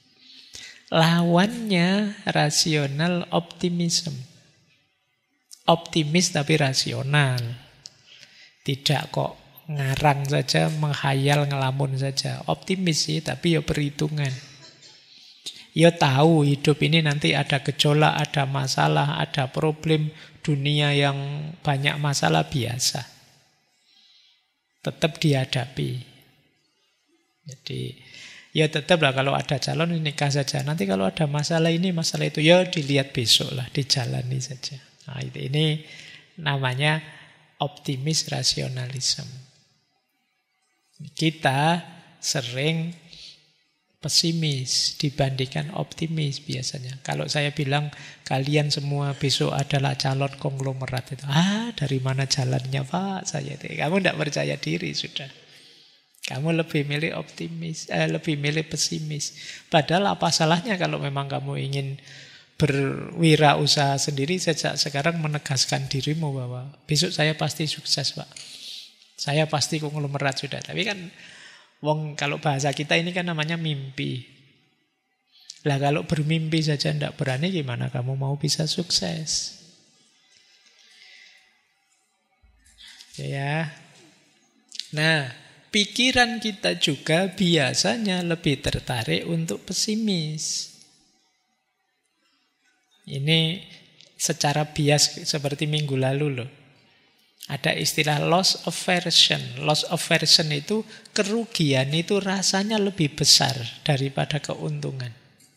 Lawannya rasional optimism. Optimis tapi rasional. Tidak kok ngarang saja, menghayal, ngelamun saja. Optimis sih, tapi ya perhitungan. Ya tahu hidup ini nanti ada gejolak, ada masalah, ada problem dunia yang banyak masalah biasa. Tetap dihadapi. Jadi ya tetaplah kalau ada calon nikah saja. Nanti kalau ada masalah ini, masalah itu, ya dilihat besok lah, dijalani saja. Nah, ini namanya optimis rasionalisme. Kita sering pesimis dibandingkan optimis biasanya. Kalau saya bilang kalian semua besok adalah calon konglomerat itu, dari mana jalannya Pak? Saya itu, kamu tidak percaya diri sudah. Kamu lebih milih optimis, lebih milih pesimis. Padahal apa salahnya kalau memang kamu ingin berwirausaha sendiri sejak sekarang menegaskan dirimu bahwa besok saya pasti sukses Pak. Saya pasti konglomerat sudah. Tapi kan wong kalau bahasa kita ini kan namanya mimpi. Lah kalau bermimpi saja tidak berani, gimana kamu mau bisa sukses? Ya. Nah, pikiran kita juga biasanya lebih tertarik untuk pesimis. Ini secara bias seperti minggu lalu loh. Ada istilah loss aversion. Loss aversion itu kerugian itu rasanya lebih besar daripada keuntungan.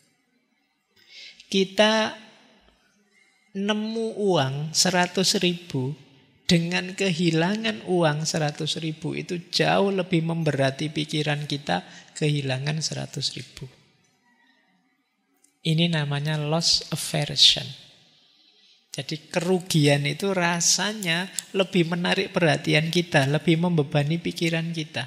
Kita nemu uang 100.000 dengan kehilangan uang 100.000 itu jauh lebih memberati pikiran kita kehilangan 100.000. Ini namanya loss aversion. Jadi kerugian itu rasanya lebih menarik perhatian kita, lebih membebani pikiran kita.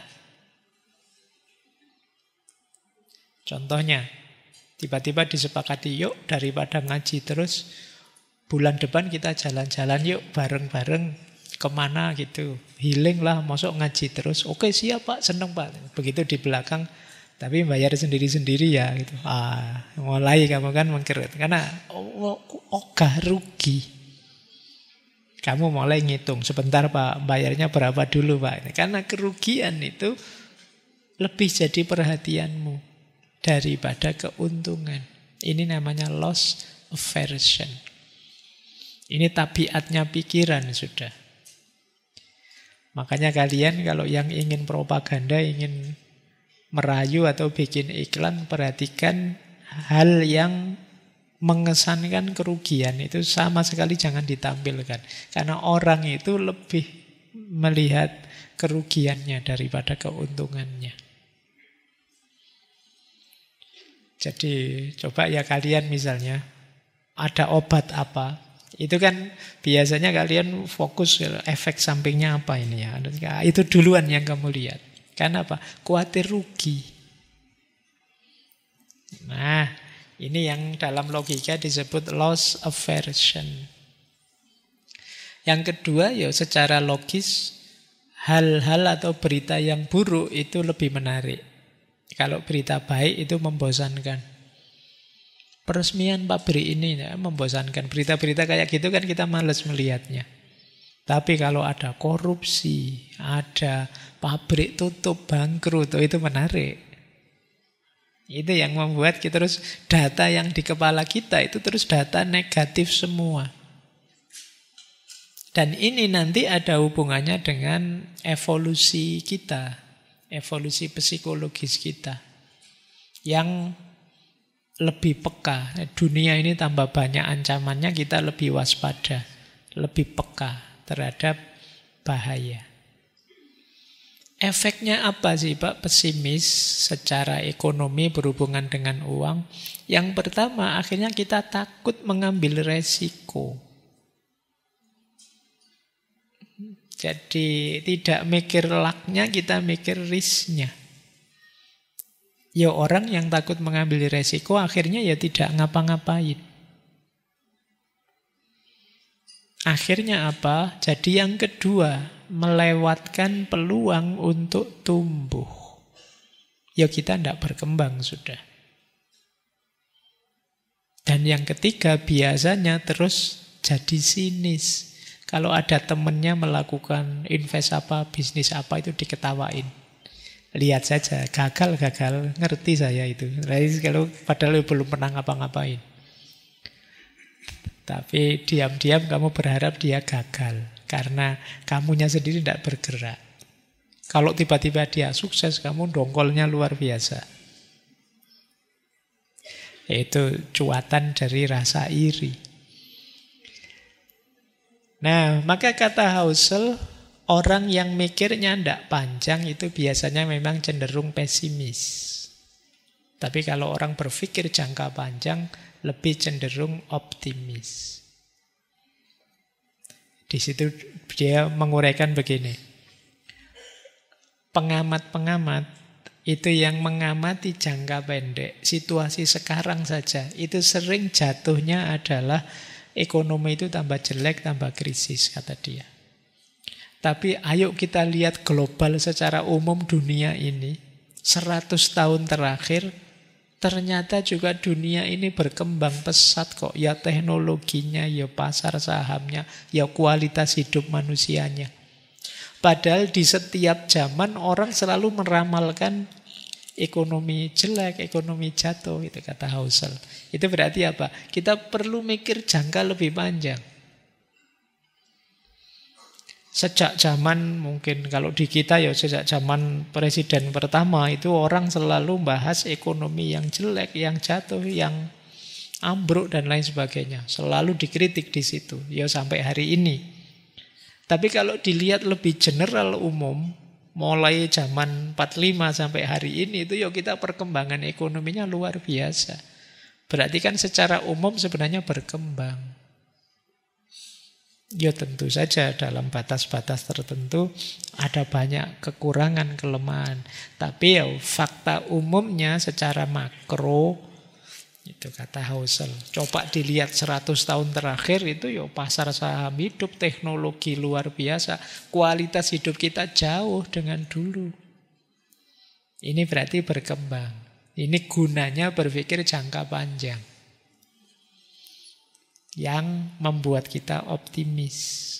Contohnya, tiba-tiba disepakati, yuk daripada ngaji terus, bulan depan kita jalan-jalan yuk bareng-bareng kemana gitu. Healing lah, masuk ngaji terus. Oke siap Pak, seneng Pak. Begitu di belakang, tapi bayar sendiri-sendiri ya gitu. Mulai kamu kan mengkerut. Karena ogah rugi. Kamu mulai ngitung, sebentar Pak, bayarnya berapa dulu Pak. Karena kerugian itu lebih jadi perhatianmu daripada keuntungan. Ini namanya loss aversion. Ini tabiatnya pikiran sudah. Makanya kalian kalau yang ingin propaganda, ingin merayu atau bikin iklan, perhatikan hal yang mengesankan kerugian itu sama sekali jangan ditampilkan. Karena orang itu lebih melihat kerugiannya daripada keuntungannya. Jadi coba ya kalian misalnya ada obat apa, itu kan biasanya kalian fokus efek sampingnya apa ini ya. Itu duluan yang kamu lihat. Karena apa? Khawatir rugi. Nah, ini yang dalam logika disebut loss aversion. Yang kedua ya secara logis, hal-hal atau berita yang buruk itu lebih menarik. Kalau berita baik itu membosankan. Peresmian pabrik ini ya, membosankan. Berita-berita kayak gitu kan kita malas melihatnya. Tapi kalau ada korupsi, ada pabrik tutup, bangkrut, itu menarik. Itu yang membuat kita terus data yang di kepala kita itu terus data negatif semua. Dan ini nanti ada hubungannya dengan evolusi kita, evolusi psikologis kita yang lebih peka. Dunia ini tambah banyak ancamannya, kita lebih waspada, lebih peka terhadap bahaya. Efeknya apa sih Pak pesimis secara ekonomi berhubungan dengan uang? Yang pertama, akhirnya kita takut mengambil resiko. Jadi tidak mikir luck-nya, kita mikir risk-nya. Ya orang yang takut mengambil resiko akhirnya ya tidak ngapa-ngapain. Akhirnya apa? Jadi yang kedua, melewatkan peluang untuk tumbuh. Ya kita tidak berkembang sudah. Dan yang ketiga biasanya terus jadi sinis. Kalau ada temennya melakukan invest apa, bisnis apa itu diketawain. Lihat saja, gagal, ngerti saya itu. Kalau padahal belum pernah ngapa-ngapain. Tapi diam-diam kamu berharap dia gagal. Karena kamunya sendiri tidak bergerak. Kalau tiba-tiba dia sukses, kamu dongkolnya luar biasa. Itu cuatan dari rasa iri. Nah, maka kata Husserl, orang yang mikirnya tidak panjang itu biasanya memang cenderung pesimis. Tapi kalau orang berpikir jangka panjang, lebih cenderung optimis. Di situ dia menguraikan begini. Pengamat-pengamat itu yang mengamati jangka pendek, situasi sekarang saja, itu sering jatuhnya adalah ekonomi itu tambah jelek, tambah krisis, kata dia. Tapi ayo kita lihat global secara umum dunia ini, 100 tahun terakhir, ternyata juga dunia ini berkembang pesat kok. Ya teknologinya, ya pasar sahamnya, ya kualitas hidup manusianya. Padahal di setiap zaman orang selalu meramalkan ekonomi jelek, ekonomi jatuh, itu kata Husserl. Itu berarti apa? Kita perlu mikir jangka lebih panjang. Sejak zaman mungkin kalau di kita ya sejak zaman presiden pertama itu orang selalu bahas ekonomi yang jelek, yang jatuh, yang ambruk dan lain sebagainya. Selalu dikritik di situ. Ya sampai hari ini. Tapi kalau dilihat lebih general umum, mulai zaman 45 sampai hari ini itu ya kita perkembangan ekonominya luar biasa. Berarti kan secara umum sebenarnya berkembang. Ya tentu saja dalam batas-batas tertentu ada banyak kekurangan, kelemahan. Tapi ya fakta umumnya secara makro, itu kata Housel. Coba dilihat 100 tahun terakhir itu ya pasar saham hidup, teknologi luar biasa. Kualitas hidup kita jauh dengan dulu. Ini berarti berkembang. Ini gunanya berpikir jangka panjang. Yang membuat kita optimis.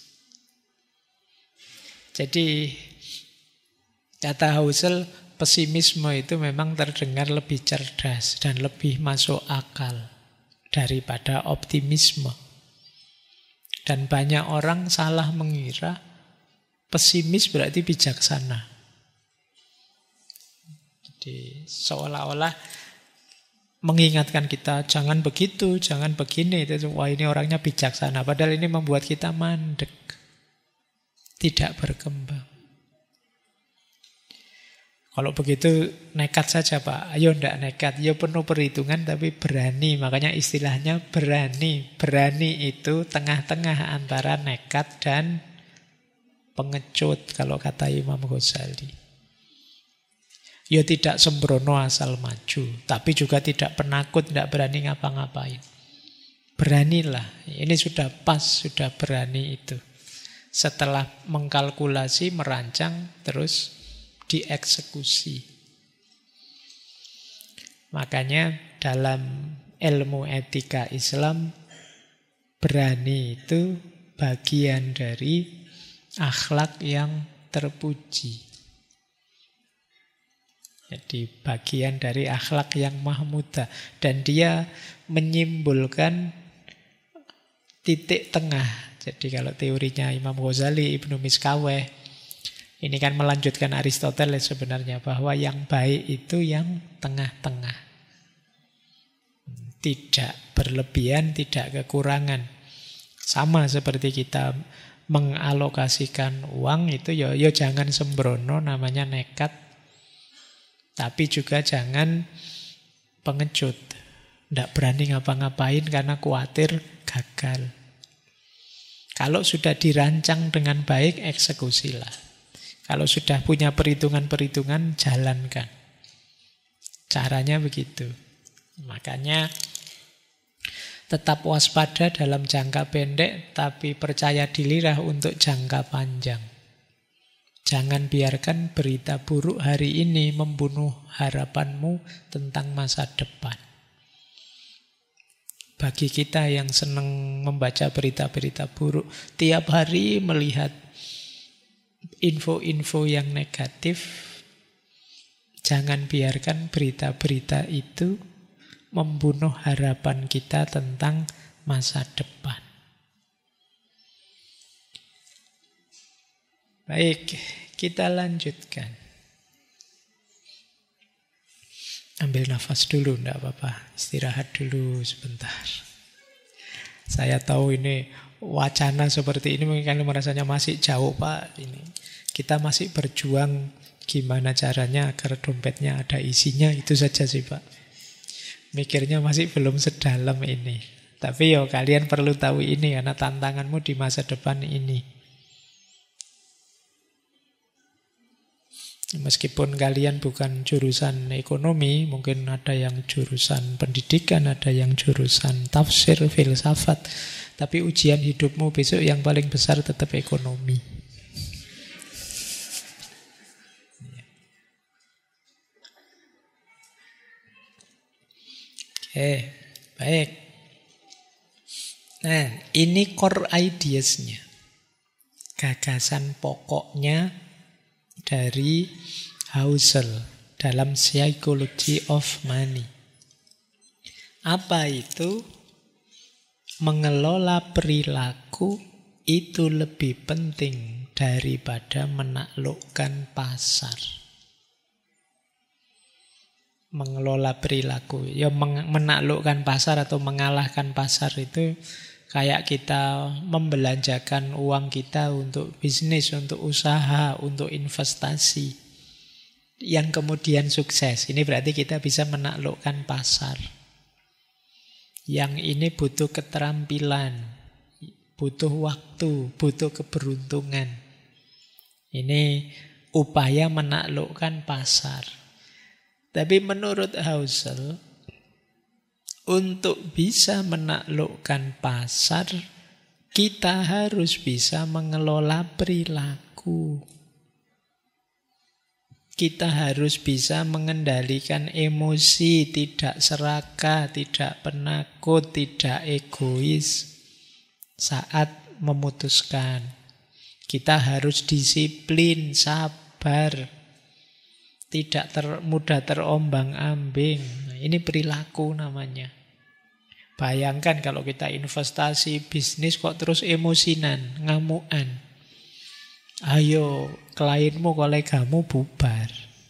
Jadi kata Housel, pesimisme itu memang terdengar lebih cerdas dan lebih masuk akal daripada optimisme. Dan banyak orang salah mengira pesimis berarti bijaksana. Jadi seolah-olah mengingatkan kita, jangan begitu, jangan begini. Wah, ini orangnya bijaksana. Padahal ini membuat kita mandek. Tidak berkembang. Kalau begitu nekat saja Pak. Ayo ndak nekat. Ya penuh perhitungan tapi berani. Makanya istilahnya berani. Berani itu tengah-tengah antara nekat dan pengecut. Kalau kata Imam Ghazali. Ya tidak sembrono asal maju, tapi juga tidak penakut, tidak berani ngapa-ngapain. Beranilah, ini sudah pas, sudah berani itu. Setelah mengkalkulasi, merancang, terus dieksekusi. Makanya dalam ilmu etika Islam, berani itu bagian dari akhlak yang terpuji. Jadi bagian dari akhlak yang mahmudah. Dan dia menyimbolkan titik tengah. Jadi kalau teorinya Imam Ghazali, Ibnu Miskaweh, ini kan melanjutkan Aristoteles sebenarnya, bahwa yang baik itu yang tengah-tengah. Tidak berlebihan, tidak kekurangan. Sama seperti kita mengalokasikan uang itu, ya jangan sembrono, namanya nekat. Tapi juga jangan pengecut. Tidak berani ngapa-ngapain karena khawatir gagal. Kalau sudah dirancang dengan baik, eksekusilah. Kalau sudah punya perhitungan-perhitungan, jalankan. Caranya begitu. Makanya tetap waspada dalam jangka pendek, tapi percaya dirilah untuk jangka panjang. Jangan biarkan berita buruk hari ini membunuh harapanmu tentang masa depan. Bagi kita yang senang membaca berita-berita buruk, tiap hari melihat info-info yang negatif, jangan biarkan berita-berita itu membunuh harapan kita tentang masa depan. Baik, kita lanjutkan. Ambil nafas dulu, enggak apa-apa. Istirahat dulu sebentar. Saya tahu ini wacana seperti ini mungkin kalian merasanya masih jauh Pak. Ini kita masih berjuang gimana caranya agar dompetnya ada isinya, itu saja sih Pak. Mikirnya masih belum sedalam ini. Tapi ya kalian perlu tahu ini karena tantanganmu di masa depan ini. Meskipun kalian bukan jurusan ekonomi, mungkin ada yang jurusan pendidikan, ada yang jurusan tafsir, filsafat. Tapi ujian hidupmu besok yang paling besar tetap ekonomi. Oke, baik. Nah, ini core ideas-nya. Gagasan pokoknya dari Housel dalam Psychology of Money. Apa itu? Mengelola perilaku itu lebih penting daripada menaklukkan pasar. Mengelola perilaku, ya menaklukkan pasar atau mengalahkan pasar itu kayak kita membelanjakan uang kita untuk bisnis, untuk usaha, untuk investasi. Yang kemudian sukses. Ini berarti kita bisa menaklukkan pasar. Yang ini butuh keterampilan. butuh waktu, butuh keberuntungan. Ini upaya menaklukkan pasar. Tapi menurut Husserl, untuk bisa menaklukkan pasar, kita harus bisa mengelola perilaku. Kita harus bisa mengendalikan emosi, tidak serakah, tidak penakut, tidak egois saat memutuskan. Kita harus disiplin, sabar, tidak mudah terombang-ambing. Nah, ini perilaku namanya. Bayangkan kalau kita investasi, bisnis kok terus emosinan, ngamuan. Ayo, klienmu, kolegamu bubar.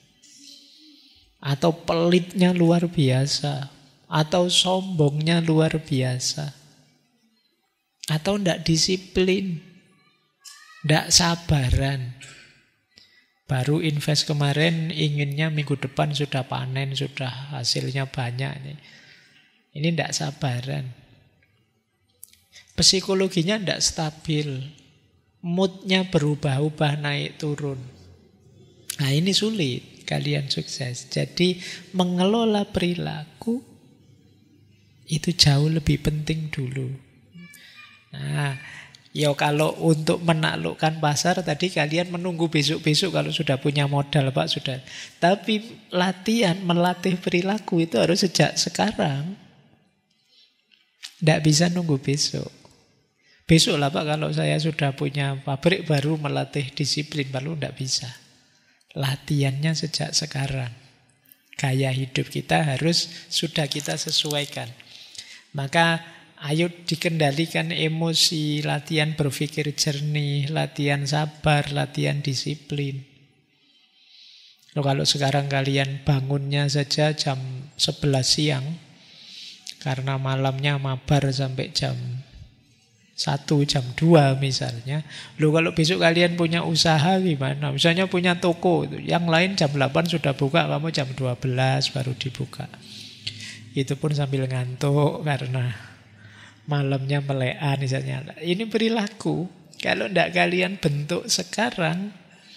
Atau pelitnya luar biasa. Atau sombongnya luar biasa. Atau tidak disiplin. Tidak sabaran. Baru invest kemarin, inginnya minggu depan sudah panen, sudah hasilnya banyak. Ini tidak sabaran. Psikologinya tidak stabil. Moodnya berubah-ubah, naik turun. Nah, ini sulit kalian sukses. Jadi mengelola perilaku itu jauh lebih penting dulu. Nah, ya kalau untuk menaklukkan pasar tadi kalian menunggu besok-besok kalau sudah punya modal, Pak, sudah. Tapi latihan, melatih perilaku itu harus sejak sekarang. Tidak bisa nunggu besok. Besok lah Pak kalau saya sudah punya pabrik baru melatih disiplin, baru tidak bisa. Latihannya sejak sekarang. Gaya hidup kita harus sudah kita sesuaikan. Maka ayo dikendalikan emosi, latihan berpikir jernih, latihan sabar, latihan disiplin. Kalau sekarang kalian bangunnya saja jam 11 siang, karena malamnya mabar sampai jam 1, jam 2 misalnya. Kalau besok kalian punya usaha gimana? Misalnya punya toko, yang lain jam 8 sudah buka, kamu jam 12 baru dibuka. Itu pun sambil ngantuk karena malamnya melean misalnya. Ini perilaku. Kalau tidak kalian bentuk sekarang,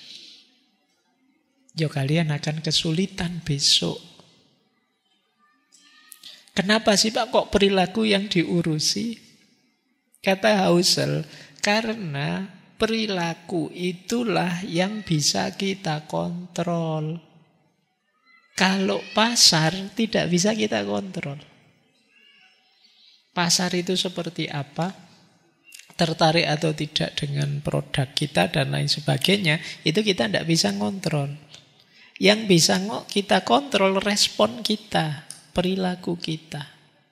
ya kalian akan kesulitan besok. Kenapa sih Pak kok perilaku yang diurusi? Kata Husserl, karena perilaku itulah yang bisa kita kontrol. Kalau pasar tidak bisa kita kontrol. Pasar itu seperti apa? Tertarik atau tidak dengan produk kita dan lain sebagainya, itu kita tidak bisa kontrol. Yang bisa kita kontrol respon kita, perilaku kita.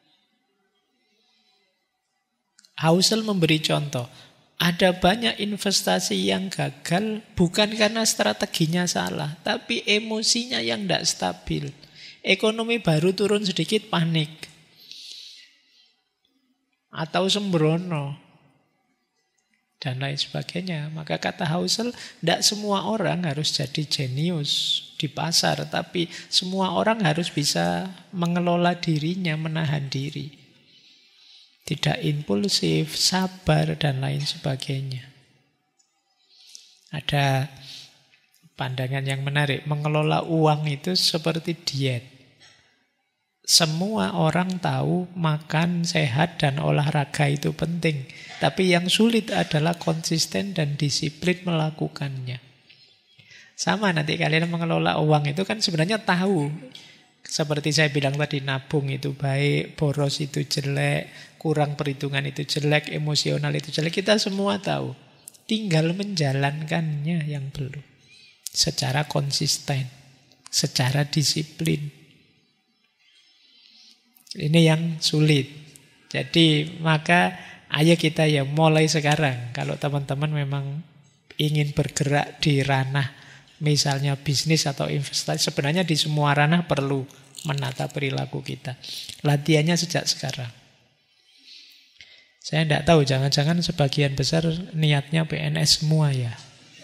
Husserl memberi contoh, ada banyak investasi yang gagal bukan karena strateginya salah, tapi emosinya yang tidak stabil. Ekonomi baru turun sedikit panik. Atau sembrono. Dan lain sebagainya. Maka kata Husserl, tidak semua orang harus jadi jenius di pasar, tapi semua orang harus bisa mengelola dirinya, menahan diri. Tidak impulsif, sabar, dan lain sebagainya. Ada pandangan yang menarik. Mengelola uang itu seperti diet. Semua orang tahu makan sehat dan olahraga itu penting. Tapi yang sulit adalah konsisten dan disiplin melakukannya. Sama nanti kalian mengelola uang itu kan sebenarnya tahu. Seperti saya bilang tadi, nabung itu baik, boros itu jelek, kurang perhitungan itu jelek, emosional itu jelek. Kita semua tahu. Tinggal menjalankannya yang belum. Secara konsisten, secara disiplin. Ini yang sulit. Jadi maka ayo kita ya mulai sekarang. Kalau teman-teman memang ingin bergerak di ranah misalnya bisnis atau investasi, sebenarnya di semua ranah perlu menata perilaku kita. Latihannya sejak sekarang. Saya tidak tahu, jangan-jangan sebagian besar niatnya PNS semua ya.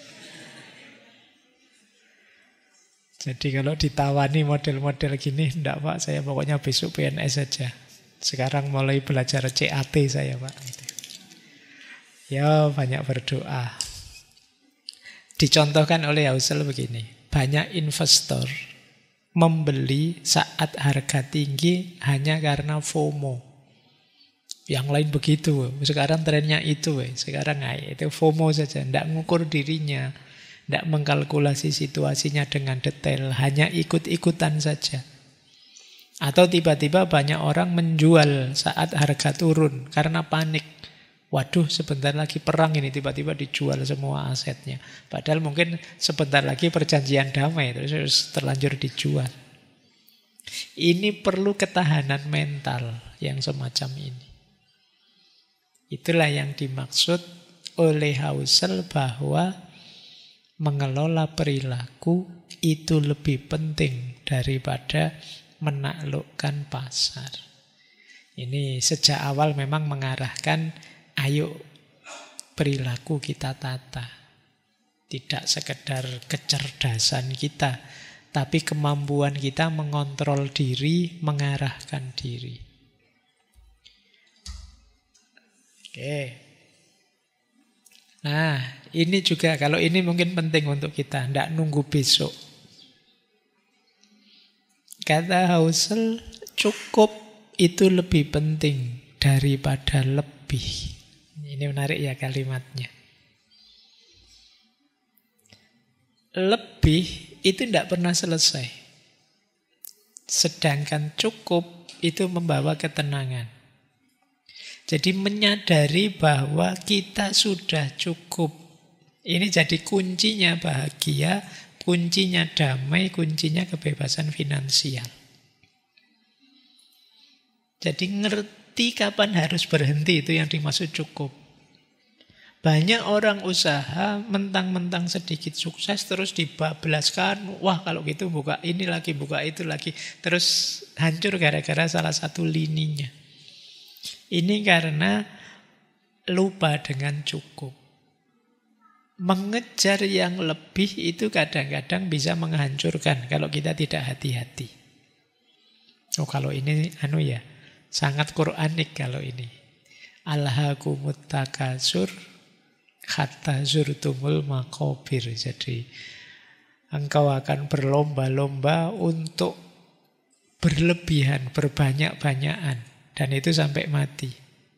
Jadi kalau ditawani model-model gini, enggak Pak, saya pokoknya besok PNS saja. Sekarang mulai belajar CAT saya Pak. Ya, banyak berdoa. Dicontohkan oleh Husserl begini. Banyak investor membeli saat harga tinggi hanya karena FOMO. Yang lain begitu. Sekarang trennya itu. Sekarang itu FOMO saja. Tidak mengukur dirinya. Tidak mengkalkulasi situasinya dengan detail. Hanya ikut-ikutan saja. Atau tiba-tiba banyak orang menjual saat harga turun karena panik. Waduh, sebentar lagi perang ini, tiba-tiba dijual semua asetnya. Padahal mungkin sebentar lagi perjanjian damai, terus terlanjur dijual. Ini perlu ketahanan mental yang semacam ini. Itulah yang dimaksud oleh Husserl bahwa mengelola perilaku itu lebih penting daripada menaklukkan pasar. Ini sejak awal memang mengarahkan, ayo perilaku kita tata. Tidak sekedar kecerdasan kita, tapi kemampuan kita mengontrol diri, mengarahkan diri. Oke. Nah, ini juga, kalau ini mungkin penting untuk kita, tidak nunggu besok. Kata Husserl, cukup itu lebih penting daripada lebih. Ini menarik ya kalimatnya. Lebih itu tidak pernah selesai. Sedangkan cukup itu membawa ketenangan. Jadi menyadari bahwa kita sudah cukup. Ini jadi kuncinya bahagia, kuncinya damai, kuncinya kebebasan finansial. Jadi ngerti kapan harus berhenti, itu yang dimaksud cukup. Banyak orang usaha mentang-mentang sedikit sukses terus dibablaskan. Wah, kalau gitu buka ini lagi, buka itu lagi. Terus hancur gara-gara salah satu lininya. Ini karena lupa dengan cukup. Mengejar yang lebih itu kadang-kadang bisa menghancurkan kalau kita tidak hati-hati. Oh, kalau ini sangat Quranik kalau ini. Alhaakumut takasur hatta zurtumul maqabir. Jadi engkau akan berlomba-lomba untuk berlebihan, berbanyak-banyakan, dan itu sampai mati.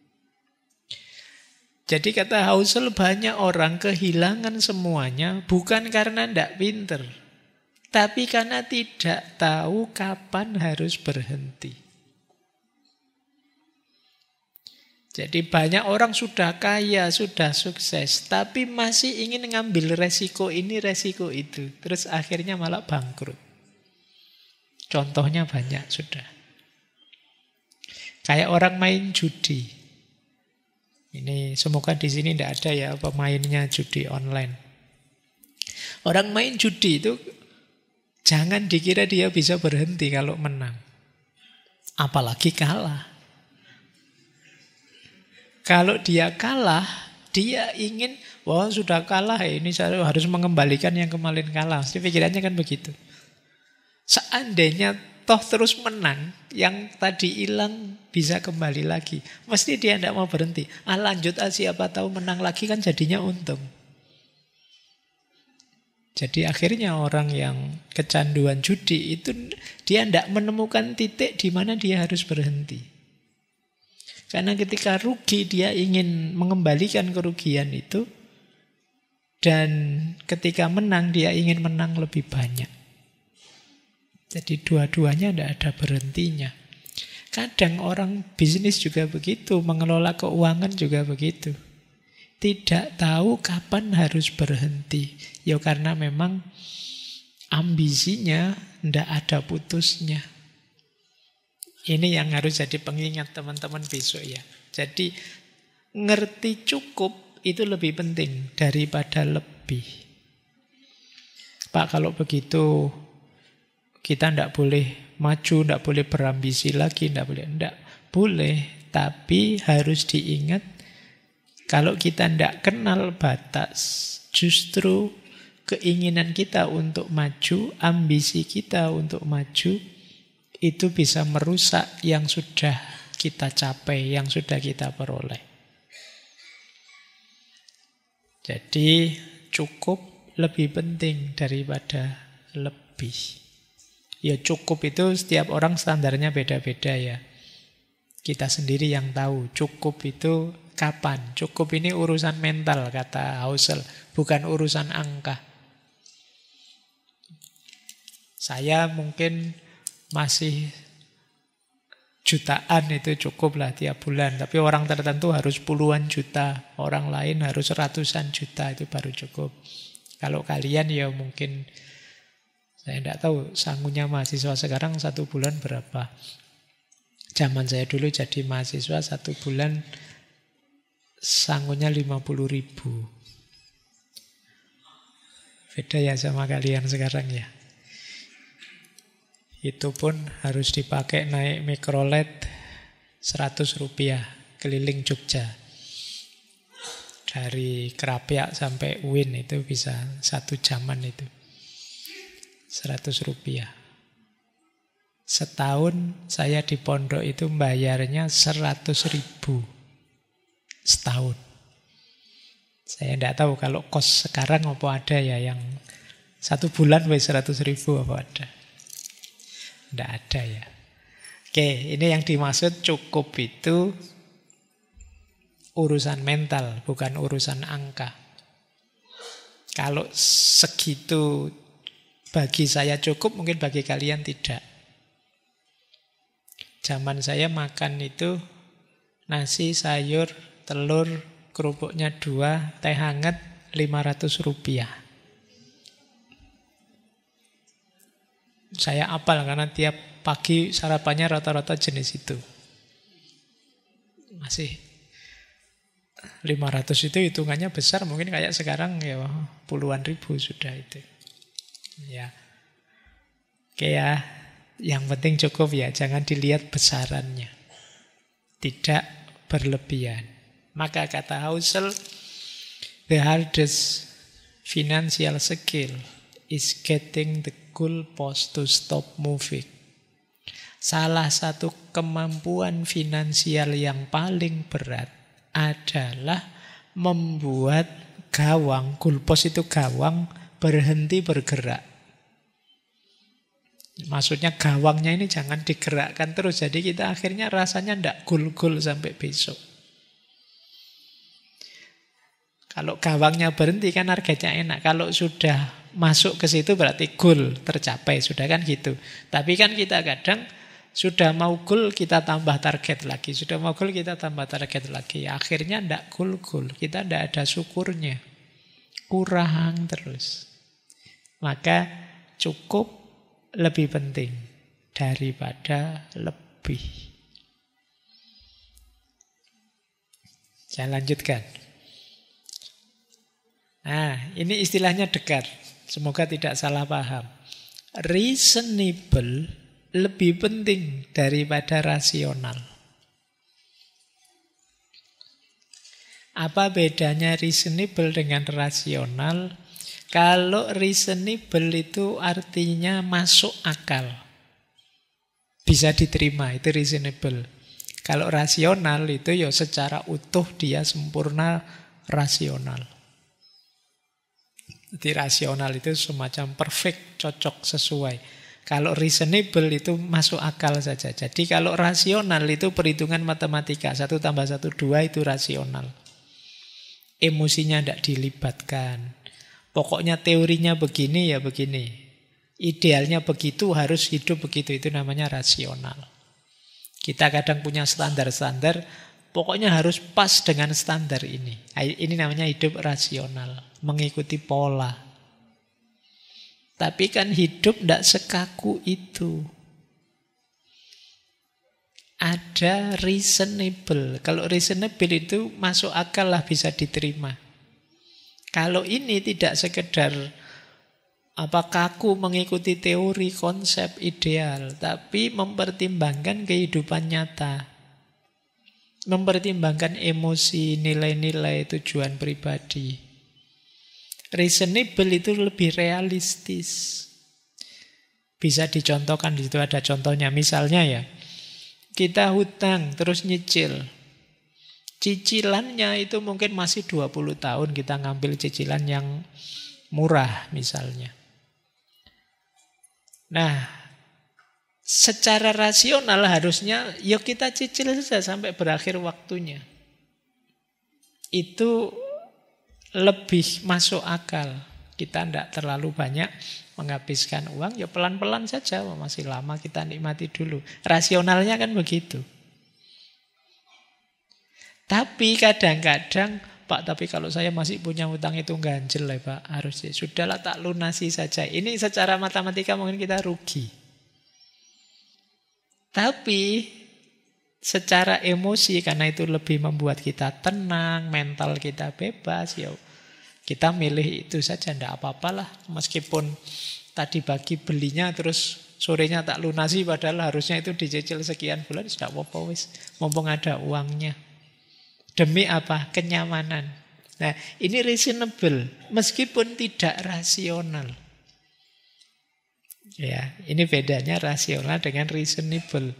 Jadi kata Husserl, banyak orang kehilangan semuanya bukan karena tidak pinter, tapi karena tidak tahu kapan harus berhenti. Jadi banyak orang sudah kaya, sudah sukses, tapi masih ingin ngambil resiko ini, resiko itu. Terus akhirnya malah bangkrut. Contohnya banyak sudah. Kayak orang main judi. Ini semoga di sini tidak ada ya pemainnya judi online. Orang main judi itu jangan dikira dia bisa berhenti kalau menang. Apalagi kalah. Kalau dia kalah, dia ingin, wah sudah kalah, ini saya harus mengembalikan yang kemarin kalah. Jadi pikirannya kan begitu. Seandainya toh terus menang, yang tadi hilang bisa kembali lagi. Mesti dia tidak mau berhenti. Lanjut siapa tahu menang lagi kan jadinya untung. Jadi akhirnya orang yang kecanduan judi itu dia tidak menemukan titik di mana dia harus berhenti. Karena ketika rugi dia ingin mengembalikan kerugian itu. Dan ketika menang dia ingin menang lebih banyak. Jadi dua-duanya tidak ada berhentinya. Kadang orang bisnis juga begitu. Mengelola keuangan juga begitu. Tidak tahu kapan harus berhenti. Ya karena memang ambisinya tidak ada putusnya. Ini yang harus jadi pengingat teman-teman besok ya. Jadi ngerti cukup itu lebih penting daripada lebih. Pak, kalau begitu kita tidak boleh maju, tidak boleh berambisi lagi, tidak boleh. Tidak boleh, tapi harus diingat kalau kita tidak kenal batas, justru keinginan kita untuk maju, ambisi kita untuk maju, itu bisa merusak yang sudah kita capai, yang sudah kita peroleh. Jadi cukup lebih penting daripada lebih. Ya cukup itu setiap orang standarnya beda-beda ya. Kita sendiri yang tahu cukup itu kapan. Cukup ini urusan mental kata Husserl, bukan urusan angka. Saya mungkin masih jutaan itu cukup lah tiap bulan. Tapi orang tertentu harus puluhan juta. Orang lain harus ratusan juta, itu baru cukup. Kalau kalian ya mungkin, saya tidak tahu sangunya mahasiswa sekarang satu bulan berapa. Zaman saya dulu jadi mahasiswa satu bulan sangunya 50.000. Beda ya sama kalian sekarang ya. Itu pun harus dipakai naik mikrolet 100 rupiah keliling Jogja. Dari Krapyak sampai UIN itu bisa 1 jaman itu. 100 rupiah. Setahun saya di pondok itu bayarnya 100.000 setahun. Saya tidak tahu kalau kos sekarang apa ada ya yang 1 bulan 100.000 apa ada. Tidak ada ya. Oke, ini yang dimaksud cukup itu urusan mental, bukan urusan angka. Kalau segitu bagi saya cukup, mungkin bagi kalian tidak. Zaman saya makan itu nasi, sayur, telur, kerupuknya 2, teh hangat 500 rupiah. Saya apal karena tiap pagi sarapannya rata-rata jenis itu. Masih 500 itu hitungannya besar, mungkin kayak sekarang ya puluhan ribu sudah itu. Ya. Oke ya, yang penting cukup ya, jangan dilihat besarannya. Tidak berlebihan. Maka kata Husserl, the hardest financial skill is getting the goalpost to stop moving. Salah satu kemampuan finansial yang paling berat adalah membuat gawang, goalpost itu gawang, berhenti bergerak. Maksudnya gawangnya ini jangan digerakkan terus. Jadi kita akhirnya rasanya tidak gol-gol sampai besok. Kalau gawangnya berhenti kan harganya enak. Kalau sudah masuk ke situ berarti goal tercapai. Sudah kan gitu. Tapi kan kita kadang sudah mau goal kita tambah target lagi. Sudah mau goal kita tambah target lagi. Akhirnya tidak goal-goal. Kita tidak ada syukurnya. Kurang terus. Maka cukup lebih penting daripada lebih. Saya lanjutkan. Nah, ini istilahnya dekat. Semoga tidak salah paham. Reasonable lebih penting daripada rasional. Apa bedanya reasonable dengan rasional? Kalau reasonable itu artinya masuk akal. Bisa diterima, itu reasonable. Kalau rasional itu ya secara utuh dia sempurna rasional. Jadi rasional itu semacam perfect, cocok, sesuai. Kalau reasonable itu masuk akal saja. Jadi kalau rasional itu perhitungan matematika. 1 tambah 1, 2 itu rasional. Emosinya tidak dilibatkan. Pokoknya teorinya begini ya begini. Idealnya begitu, harus hidup begitu. Itu namanya rasional. Kita kadang punya standar-standar. Pokoknya harus pas dengan standar ini. Ini namanya hidup rasional. Mengikuti pola. Tapi kan hidup tidak sekaku itu. Ada reasonable. Kalau reasonable itu masuk akal lah, bisa diterima. Kalau ini tidak sekedar kaku mengikuti teori, konsep, ideal. Tapi mempertimbangkan kehidupan nyata. Mempertimbangkan emosi, nilai-nilai, tujuan pribadi. Reasonable itu lebih realistis. Bisa dicontohkan, di situ ada contohnya. Misalnya ya, kita hutang terus nyicil. Cicilannya itu mungkin masih 20 tahun kita ngambil cicilan yang murah misalnya. Nah, secara rasional harusnya ya kita cicil saja sampai berakhir waktunya. Itu lebih masuk akal. Kita tidak terlalu banyak menghabiskan uang, ya pelan-pelan saja, masih lama kita nikmati dulu. Rasionalnya kan begitu. Tapi kadang-kadang, Pak, tapi kalau saya masih punya utang itu ganjel ya Pak, harusnya sudahlah tak lunasi saja. Ini secara matematika mungkin kita rugi. Tapi secara emosi, karena itu lebih membuat kita tenang, mental kita bebas, ya kita milih itu saja, tidak apa-apalah. Meskipun tadi pagi belinya terus sorenya tak lunasi, padahal harusnya itu dicicil sekian bulan, tidak apa-apa wis, mumpung ada uangnya. Demi apa? Kenyamanan. Nah, ini reasonable, meskipun tidak rasional. Ya, ini bedanya rasional dengan reasonable.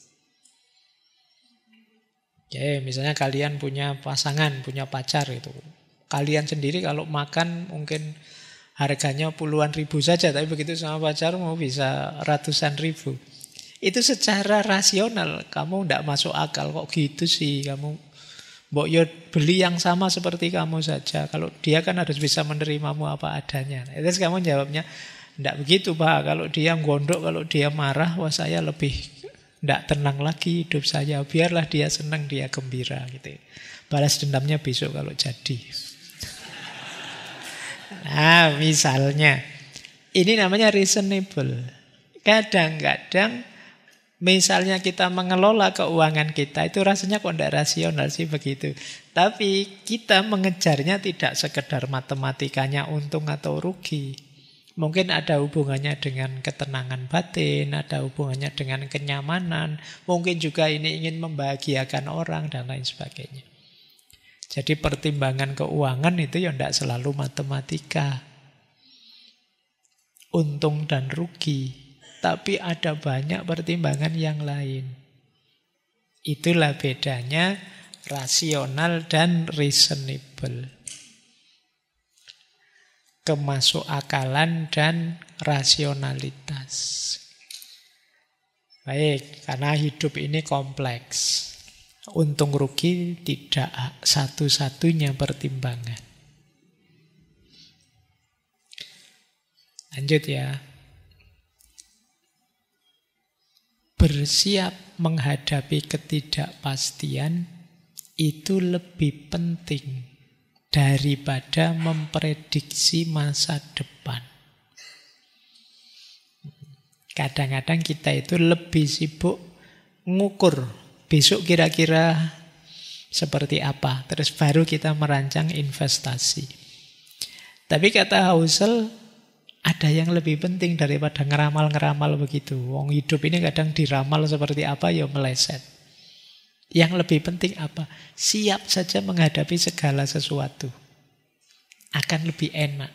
Oke, misalnya kalian punya pasangan, punya pacar itu. Kalian sendiri kalau makan mungkin harganya puluhan ribu saja, tapi begitu sama pacar mau bisa ratusan ribu. Itu secara rasional, kamu tidak masuk akal, kok gitu sih kamu. Mbok yo beli yang sama seperti kamu saja. Kalau dia kan harus bisa menerimamu apa adanya. Terus kamu jawabnya, tidak begitu Pak. Kalau dia gondok, kalau dia marah, wah saya lebih tidak tenang lagi hidup saya. Biarlah dia senang, dia gembira gitu. Balas dendamnya besok kalau jadi. Nah, misalnya ini namanya reasonable. Kadang-kadang misalnya kita mengelola keuangan kita, itu rasanya kok tidak rasional sih begitu. Tapi kita mengejarnya tidak sekedar matematikanya untung atau rugi. Mungkin ada hubungannya dengan ketenangan batin, ada hubungannya dengan kenyamanan. Mungkin juga ini ingin membahagiakan orang dan lain sebagainya. Jadi pertimbangan keuangan itu ya tidak selalu matematika. Untung dan rugi. Tapi ada banyak pertimbangan yang lain. Itulah bedanya rasional dan reasonable. Kemasuk akalan dan rasionalitas. Baik, karena hidup ini kompleks. Untung rugi tidak satu-satunya pertimbangan. Lanjut ya. Bersiap menghadapi ketidakpastian itu lebih penting daripada memprediksi masa depan. Kadang-kadang kita itu lebih sibuk ngukur besok kira-kira seperti apa, terus baru kita merancang investasi. Tapi kata Housel, ada yang lebih penting daripada ngeramal-ngeramal begitu. Wong hidup ini kadang diramal seperti apa ya meleset. Yang lebih penting apa? Siap saja menghadapi segala sesuatu. Akan lebih enak.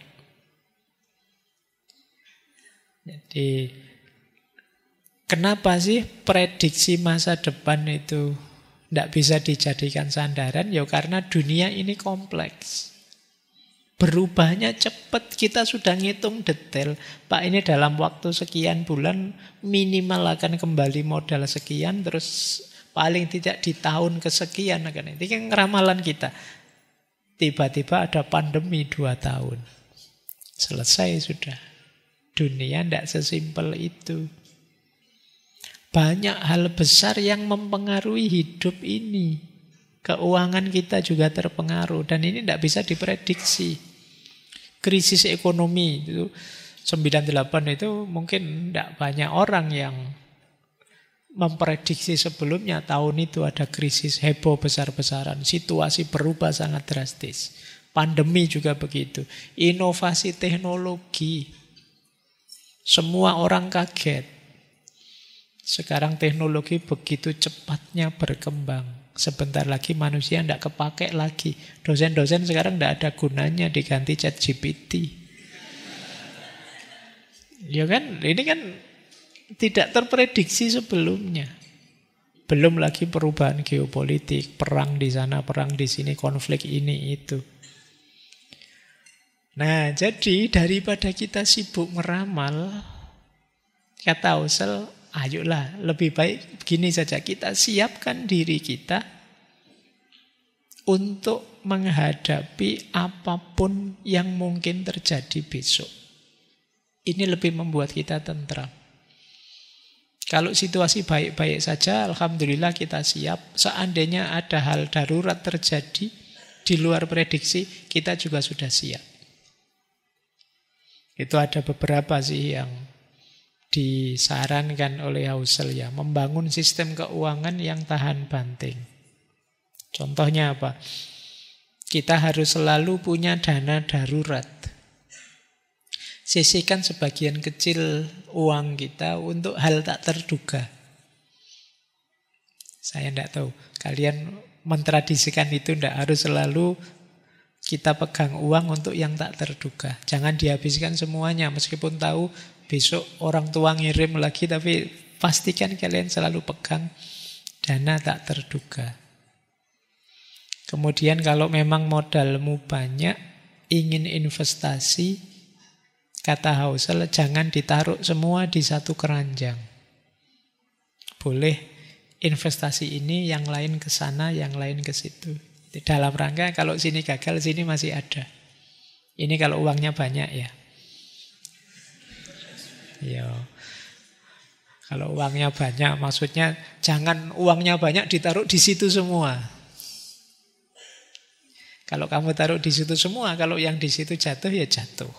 Jadi kenapa sih prediksi masa depan itu tidak bisa dijadikan sandaran? Ya karena dunia ini kompleks. Berubahnya cepat, kita sudah ngitung detail. Pak, ini dalam waktu sekian bulan minimal akan kembali modal sekian, terus paling tidak di tahun kesekian akan. Ini kan ramalan kita. Tiba-tiba ada pandemi 2 tahun. Selesai sudah. Dunia tidak sesimpel itu. Banyak hal besar yang mempengaruhi hidup ini. Keuangan kita juga terpengaruh. Dan ini tidak bisa diprediksi. Krisis ekonomi itu 98 itu mungkin tidak banyak orang yang memprediksi sebelumnya tahun itu ada krisis heboh besar-besaran. Situasi berubah sangat drastis. Pandemi juga begitu. Inovasi teknologi. Semua orang kaget. Sekarang teknologi begitu cepatnya berkembang. Sebentar lagi manusia tidak kepake lagi. Dosen-dosen sekarang tidak ada gunanya, diganti ChatGPT. Ya kan, ini kan tidak terprediksi sebelumnya. Belum lagi perubahan geopolitik, perang di sana, perang di sini, konflik ini itu. Nah, jadi daripada kita sibuk meramal, kata Husserl, ayolah lebih baik begini saja, kita siapkan diri kita untuk menghadapi apapun yang mungkin terjadi besok. Ini lebih membuat kita tentram. Kalau situasi baik-baik saja, alhamdulillah kita siap. Seandainya ada hal darurat terjadi di luar prediksi, kita juga sudah siap. Itu ada beberapa sih yang disarankan oleh Husserl ya, membangun sistem keuangan yang tahan banting. Contohnya apa? Kita harus selalu punya dana darurat. Sisihkan sebagian kecil uang kita untuk hal tak terduga. Saya tidak tahu, kalian mentradisikan itu tidak harus selalu kita pegang uang untuk yang tak terduga. Jangan dihabiskan semuanya, meskipun tahu besok orang tua ngirim lagi, tapi pastikan kalian selalu pegang dana tak terduga. Kemudian kalau memang modalmu banyak, ingin investasi, kata Husserl, jangan ditaruh semua di satu keranjang. Boleh investasi ini, yang lain ke sana, yang lain ke situ. Dalam rangka kalau sini gagal, sini masih ada. Ini kalau uangnya banyak ya. Ya. Kalau uangnya banyak, maksudnya jangan uangnya banyak ditaruh di situ semua. Kalau kamu taruh di situ semua, kalau yang di situ jatuh ya jatuh.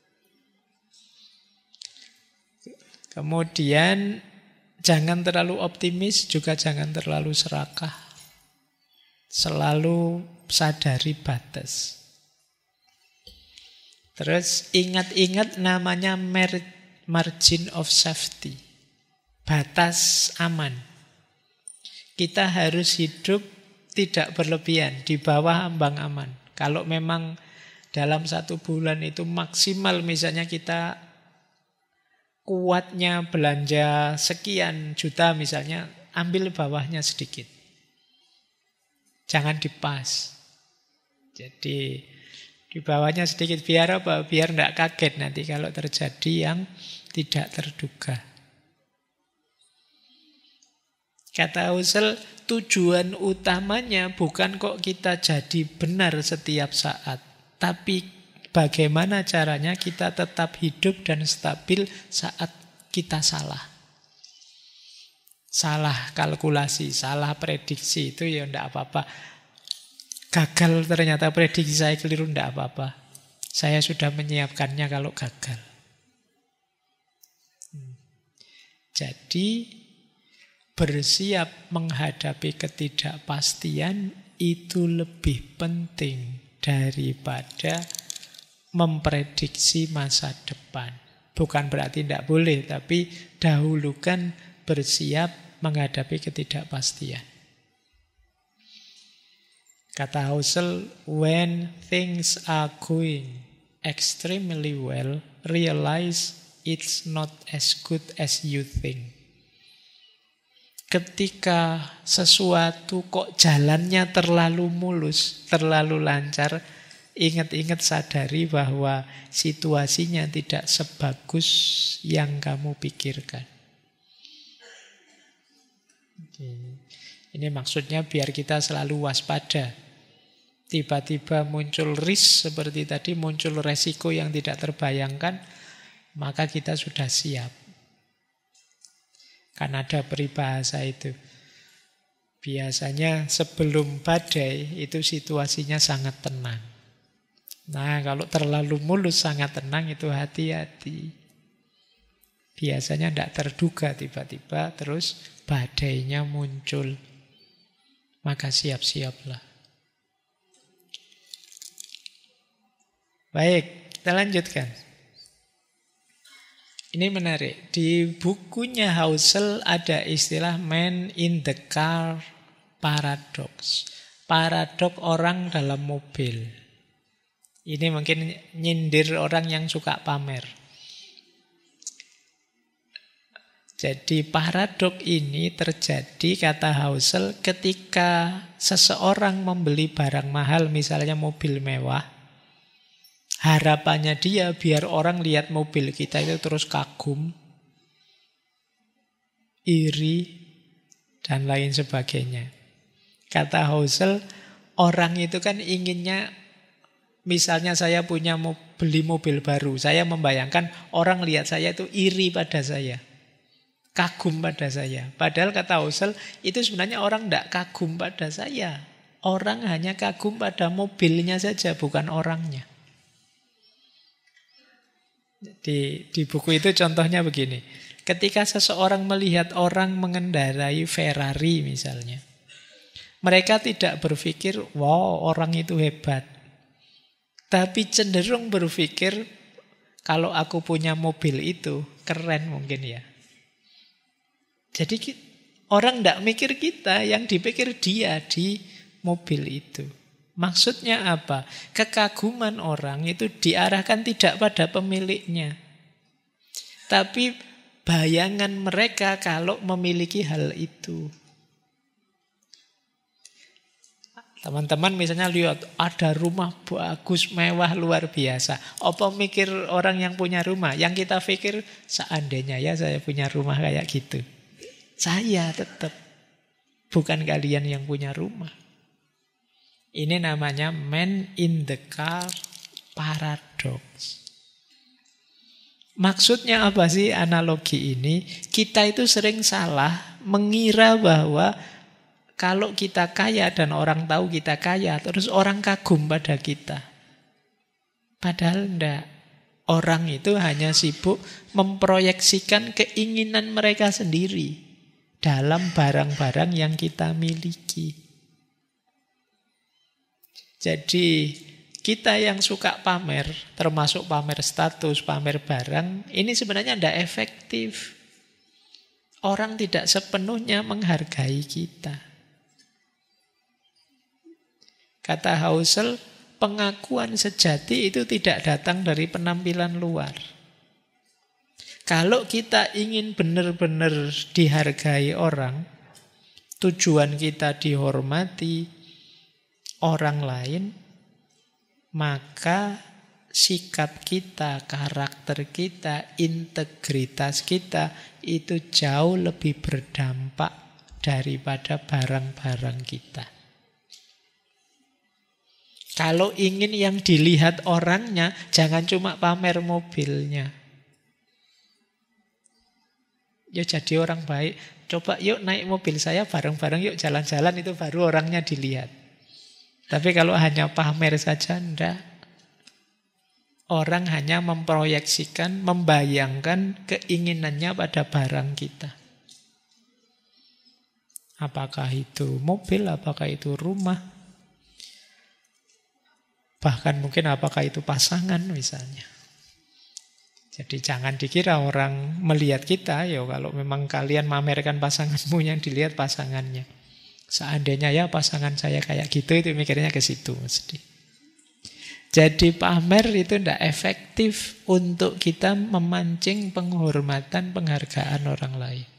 Kemudian jangan terlalu optimis, juga jangan terlalu serakah. Selalu sadari batas. Terus ingat-ingat namanya margin of safety. Batas aman. Kita harus hidup tidak berlebihan, di bawah ambang aman. Kalau memang dalam 1 bulan itu maksimal, misalnya kita kuatnya belanja sekian juta misalnya, ambil bawahnya sedikit. Jangan dipas. Jadi di bawahnya sedikit, biar apa? Biar tidak kaget nanti kalau terjadi yang tidak terduga. Kata Husserl, tujuan utamanya bukan kok kita jadi benar setiap saat, tapi bagaimana caranya kita tetap hidup dan stabil saat kita salah. Salah kalkulasi, salah prediksi, itu ya tidak apa-apa. Gagal ternyata prediksi saya keliru, tidak apa-apa. Saya sudah menyiapkannya kalau gagal. Jadi bersiap menghadapi ketidakpastian itu lebih penting daripada memprediksi masa depan. Bukan berarti tidak boleh, tapi dahulukan bersiap menghadapi ketidakpastian. Kata Husserl, when things are going extremely well, realize it's not as good as you think. Ketika sesuatu kok jalannya terlalu mulus, terlalu lancar, ingat-ingat sadari bahwa situasinya tidak sebagus yang kamu pikirkan. Ini maksudnya biar kita selalu waspada. Tiba-tiba muncul risk seperti tadi, muncul resiko yang tidak terbayangkan, maka kita sudah siap. Kan ada peribahasa itu. Biasanya sebelum badai itu situasinya sangat tenang. Nah, kalau terlalu mulus sangat tenang itu hati-hati. Biasanya tidak terduga, tiba-tiba terus badainya muncul. Maka siap-siaplah. Baik, kita lanjutkan. Ini menarik. Di bukunya Husserl ada istilah man in the car paradox. Paradok orang dalam mobil. Ini mungkin nyindir orang yang suka pamer. Jadi paradok ini terjadi, kata Husserl, ketika seseorang membeli barang mahal, misalnya mobil mewah. Harapannya dia biar orang lihat mobil kita itu terus kagum, iri, dan lain sebagainya. Kata Husserl, orang itu kan inginnya, misalnya saya beli mobil baru, saya membayangkan orang lihat saya itu iri pada saya, kagum pada saya. Padahal kata Husserl, itu sebenarnya orang tidak kagum pada saya. Orang hanya kagum pada mobilnya saja, bukan orangnya. Jadi di buku itu contohnya begini. Ketika seseorang melihat orang mengendarai Ferrari misalnya, mereka tidak berpikir, wow orang itu hebat. Tapi cenderung berpikir, kalau aku punya mobil itu, keren mungkin ya. Jadi orang tidak mikir kita, yang dipikir dia di mobil itu. Maksudnya apa? Kekaguman orang itu diarahkan tidak pada pemiliknya, tapi bayangan mereka kalau memiliki hal itu. Teman-teman misalnya lihat ada rumah bagus, mewah, luar biasa. Apa mikir orang yang punya rumah? Yang kita pikir, seandainya ya saya punya rumah kayak gitu. Saya tetap, bukan kalian yang punya rumah. Ini namanya man in the car paradox. Maksudnya apa sih analogi ini? Kita itu sering salah mengira bahwa kalau kita kaya dan orang tahu kita kaya, terus orang kagum pada kita. Padahal enggak. Orang itu hanya sibuk memproyeksikan keinginan mereka sendiri dalam barang-barang yang kita miliki. Jadi kita yang suka pamer, termasuk pamer status, pamer barang, ini sebenarnya tidak efektif. Orang tidak sepenuhnya menghargai kita. Kata Husserl, pengakuan sejati itu tidak datang dari penampilan luar. Kalau kita ingin benar-benar dihargai orang, tujuan kita dihormati orang lain, maka sikap kita, karakter kita, integritas kita itu jauh lebih berdampak daripada barang-barang kita. Kalau ingin yang dilihat orangnya, jangan cuma pamer mobilnya. Yuk jadi orang baik, coba yuk naik mobil saya bareng-bareng, yuk jalan-jalan, itu baru orangnya dilihat. Tapi kalau hanya pamer saja, enggak. Orang hanya memproyeksikan, membayangkan keinginannya pada barang kita. Apakah itu mobil, apakah itu rumah, bahkan mungkin apakah itu pasangan misalnya. Jadi jangan dikira orang melihat kita, ya kalau memang kalian mamerkan pasanganmu, yang dilihat pasangannya. Seandainya ya pasangan saya kayak gitu, itu mikirnya ke situ mesti. Jadi pamer itu tidak efektif untuk kita memancing penghormatan, penghargaan orang lain.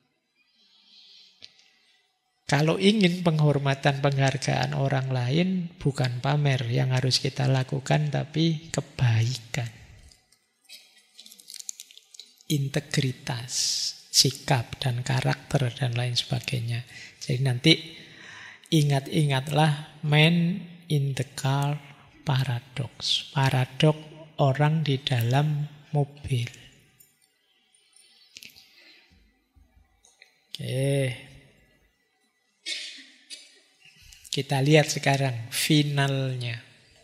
Kalau ingin penghormatan, penghargaan orang lain, bukan pamer yang harus kita lakukan, tapi kebaikan. Integritas, sikap dan karakter dan lain sebagainya. Jadi nanti ingat-ingatlah man in the car paradox. Paradok orang di dalam mobil. Oke. Kita lihat sekarang finalnya.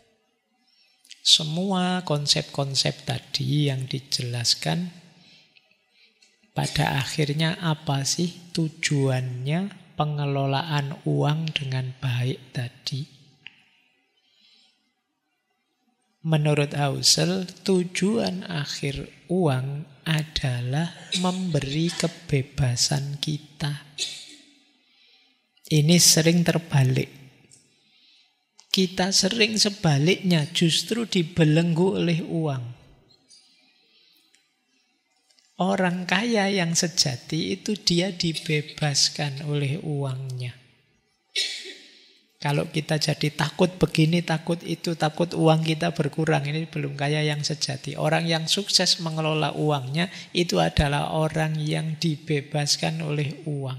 Semua konsep-konsep tadi yang dijelaskan, pada akhirnya apa sih tujuannya pengelolaan uang dengan baik tadi? Menurut Husserl, tujuan akhir uang adalah memberi kebebasan kita. Ini sering terbalik. Kita sering sebaliknya justru dibelenggu oleh uang. Orang kaya yang sejati itu dia dibebaskan oleh uangnya. Kalau kita jadi takut begini, takut itu, takut uang kita berkurang, ini belum kaya yang sejati. Orang yang sukses mengelola uangnya itu adalah orang yang dibebaskan oleh uang.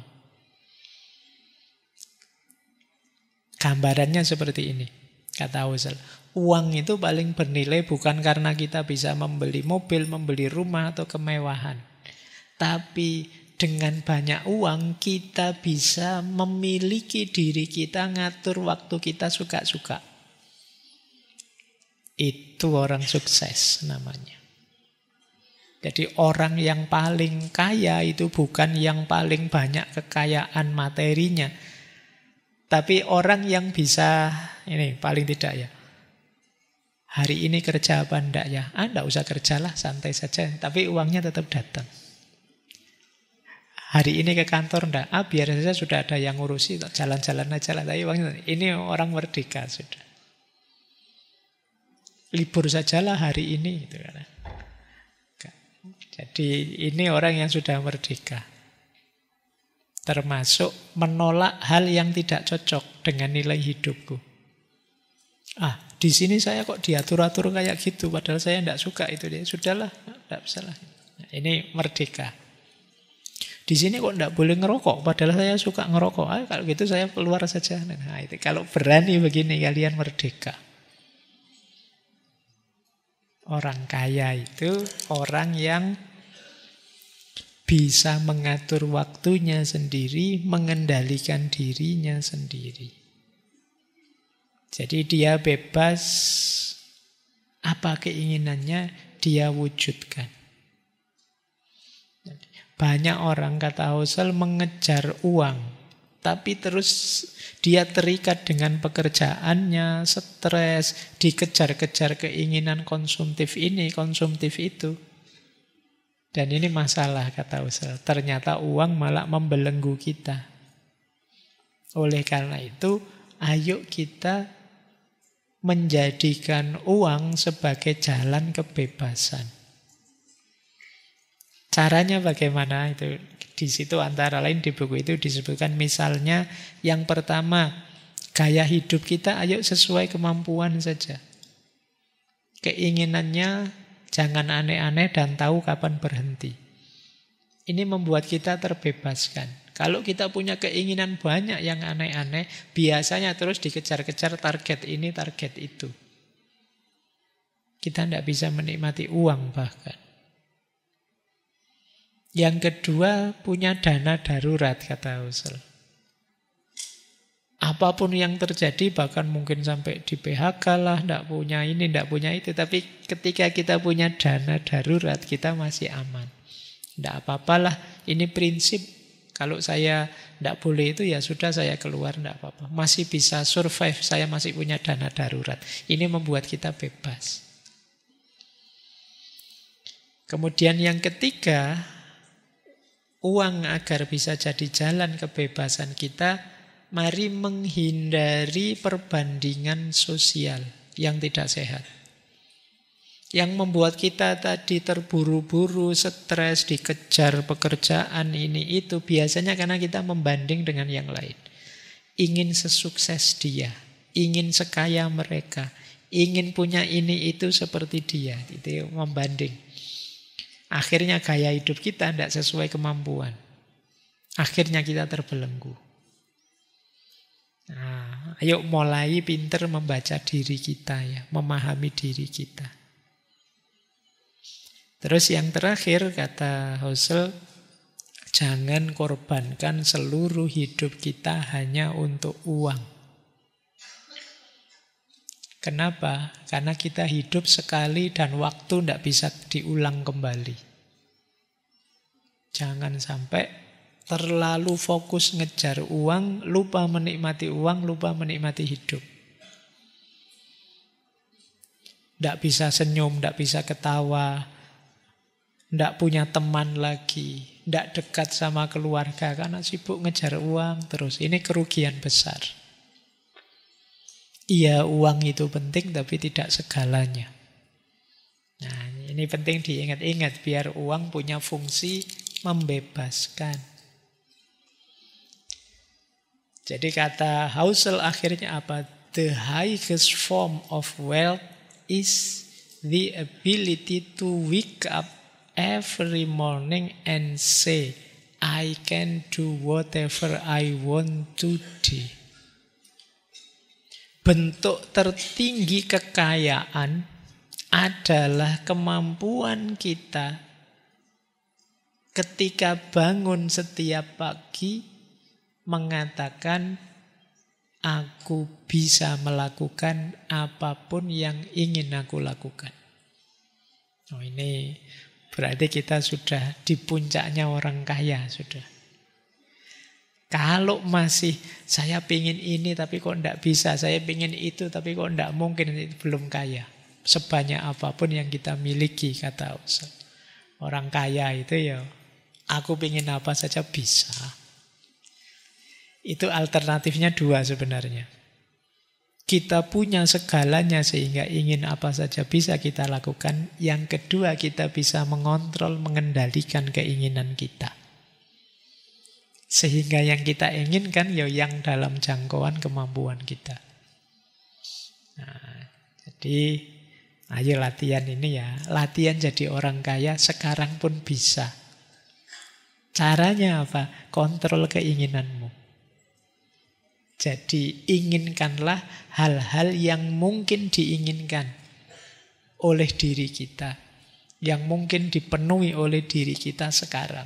Gambarannya seperti ini, kata Husserl. Uang itu paling bernilai bukan karena kita bisa membeli mobil, membeli rumah atau kemewahan. Tapi dengan banyak uang kita bisa memiliki diri kita, ngatur waktu kita suka-suka. Itu orang sukses namanya. Jadi orang yang paling kaya itu bukan yang paling banyak kekayaan materinya. Tapi orang yang bisa, ini paling tidak ya, hari ini kerja apa enggak ya? Enggak usah kerjalah, santai saja. Tapi uangnya tetap datang. Hari ini ke kantor enggak? Biar saja sudah ada yang ngurusi, jalan-jalan aja lah. Tapi uangnya, ini orang merdeka sudah. Libur sajalah hari ini. Gitu kan. Jadi ini orang yang sudah merdeka. Termasuk menolak hal yang tidak cocok dengan nilai hidupku. Di sini saya kok diatur-atur kayak gitu, padahal saya tidak suka itu dia. Sudahlah, tidak bisa lah. Nah, ini merdeka. Di sini kok tidak boleh ngerokok, padahal saya suka ngerokok. Kalau gitu saya keluar saja. Nah, itu kalau berani begini kalian merdeka. Orang kaya itu orang yang bisa mengatur waktunya sendiri, mengendalikan dirinya sendiri. Jadi dia bebas, apa keinginannya dia wujudkan. Banyak orang, kata Husserl, mengejar uang, tapi terus dia terikat dengan pekerjaannya, stres, dikejar-kejar keinginan konsumtif ini, konsumtif itu. Dan ini masalah, kata Husserl. Ternyata uang malah membelenggu kita. Oleh karena itu, ayo kita menjadikan uang sebagai jalan kebebasan. Caranya bagaimana? Itu di situ antara lain di buku itu disebutkan, misalnya yang pertama, gaya hidup kita ayo sesuai kemampuan saja. Keinginannya jangan aneh-aneh dan tahu kapan berhenti. Ini membuat kita terbebaskan. Kalau kita punya keinginan banyak yang aneh-aneh, biasanya terus dikejar-kejar target ini, target itu. Kita tidak bisa menikmati uang bahkan. Yang kedua, punya dana darurat, kata Husserl. Apapun yang terjadi, bahkan mungkin sampai di PHK lah, tidak punya ini, tidak punya itu. Tapi ketika kita punya dana darurat, kita masih aman. Tidak apa-apalah, ini prinsip. Kalau saya tidak boleh itu, ya sudah saya keluar, tidak apa-apa. Masih bisa survive, saya masih punya dana darurat. Ini membuat kita bebas. Kemudian yang ketiga, uang agar bisa jadi jalan kebebasan kita, mari menghindari perbandingan sosial yang tidak sehat. Yang membuat kita tadi terburu-buru, stres, dikejar pekerjaan ini itu, biasanya karena kita membanding dengan yang lain. Ingin sesukses dia, ingin sekaya mereka, ingin punya ini itu seperti dia. Itu membanding. Akhirnya gaya hidup kita tidak sesuai kemampuan. Akhirnya kita terbelenggu. Nah, ayo mulai pinter membaca diri kita ya, memahami diri kita. Terus yang terakhir, kata Husserl, jangan korbankan seluruh hidup kita hanya untuk uang. Kenapa? Karena kita hidup sekali dan waktu tidak bisa diulang kembali. Jangan sampai terlalu fokus ngejar uang, lupa menikmati uang, lupa menikmati hidup. Tidak bisa senyum, tidak bisa ketawa, tidak punya teman lagi, tidak dekat sama keluarga karena sibuk ngejar uang terus. Ini kerugian besar. Iya, uang itu penting tapi tidak segalanya. Nah, Ini penting diingat-ingat biar uang punya fungsi membebaskan. Jadi kata Husserl akhirnya apa? The highest form of wealth is the ability to wake up every morning and say, I can do whatever I want to do. Bentuk tertinggi kekayaan adalah kemampuan kita ketika bangun setiap pagi mengatakan, aku bisa melakukan apapun yang ingin aku lakukan. Oh, ini berarti kita sudah di puncaknya orang kaya sudah. Kalau masih saya pingin ini tapi kok enggak bisa, saya pingin itu tapi kok enggak mungkin, itu belum kaya. Sebanyak apapun yang kita miliki, kata Husserl. Orang kaya itu ya, aku pingin apa saja bisa. Itu alternatifnya dua sebenarnya. Kita punya segalanya sehingga ingin apa saja bisa kita lakukan. Yang kedua, kita bisa mengontrol, mengendalikan keinginan kita. Sehingga yang kita inginkan ya yang dalam jangkauan kemampuan kita. Nah, jadi ayo latihan ini ya. Latihan jadi orang kaya sekarang pun bisa. Caranya apa? Kontrol keinginanmu. Jadi inginkanlah hal-hal yang mungkin diinginkan oleh diri kita. Yang mungkin dipenuhi oleh diri kita sekarang.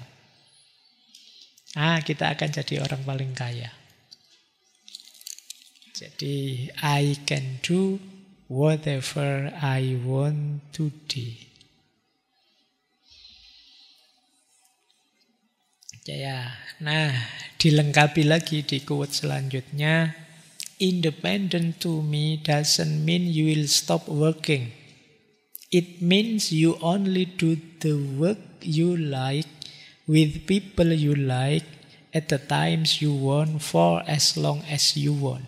Kita akan jadi orang paling kaya. Jadi I can do whatever I want to do. Ya, nah dilengkapi lagi di quote selanjutnya. Independent to me doesn't mean you will stop working. It means you only do the work you like, with people you like, at the times you want, for as long as you want.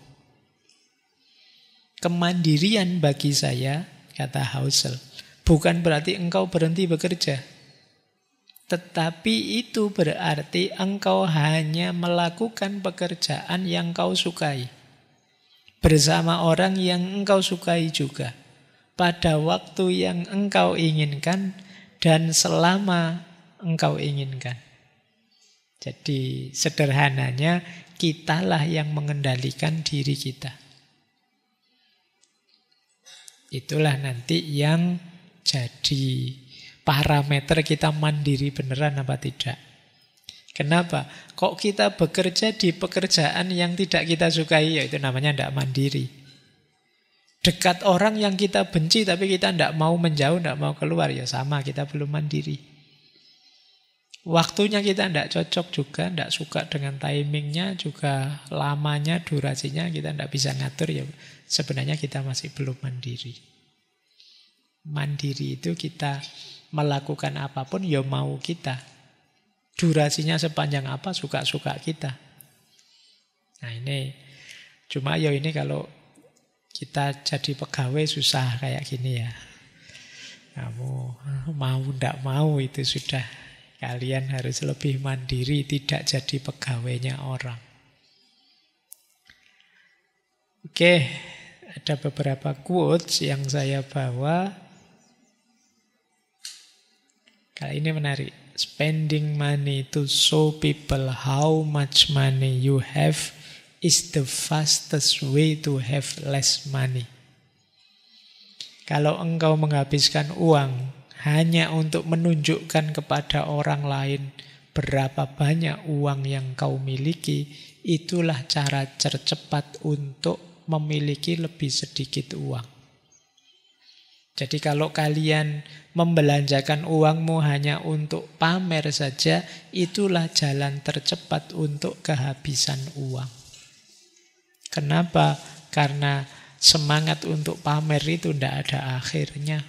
Kemandirian bagi saya, kata Husserl, bukan berarti engkau berhenti bekerja. Tetapi itu berarti engkau hanya melakukan pekerjaan yang kau sukai. Bersama orang yang engkau sukai juga. Pada waktu yang engkau inginkan dan selama engkau inginkan. Jadi sederhananya kitalah yang mengendalikan diri kita. Itulah nanti yang jadi parameter kita mandiri beneran apa tidak. Kenapa? Kok kita bekerja di pekerjaan yang tidak kita sukai, ya itu namanya tidak mandiri. Dekat orang yang kita benci tapi kita tidak mau menjauh, tidak mau keluar, ya sama, kita belum mandiri. Waktunya kita tidak cocok juga, tidak suka dengan timingnya, juga lamanya, durasinya kita tidak bisa ngatur, ya sebenarnya kita masih belum mandiri. Mandiri itu kita melakukan apapun ya mau kita. Durasinya sepanjang apa suka-suka kita. Nah ini, cuma ya ini kalau kita jadi pegawai susah kayak gini ya. Kamu mau ndak mau itu sudah. Kalian harus lebih mandiri, tidak jadi pegawainya orang. Oke, ada beberapa quotes yang saya bawa. Kali ini menarik. Spending money to show people how much money you have is the fastest way to have less money. Kalau engkau menghabiskan uang hanya untuk menunjukkan kepada orang lain berapa banyak uang yang kau miliki, itulah cara tercepat untuk memiliki lebih sedikit uang. Jadi kalau kalian membelanjakan uangmu hanya untuk pamer saja, itulah jalan tercepat untuk kehabisan uang. Kenapa? Karena semangat untuk pamer itu tidak ada akhirnya.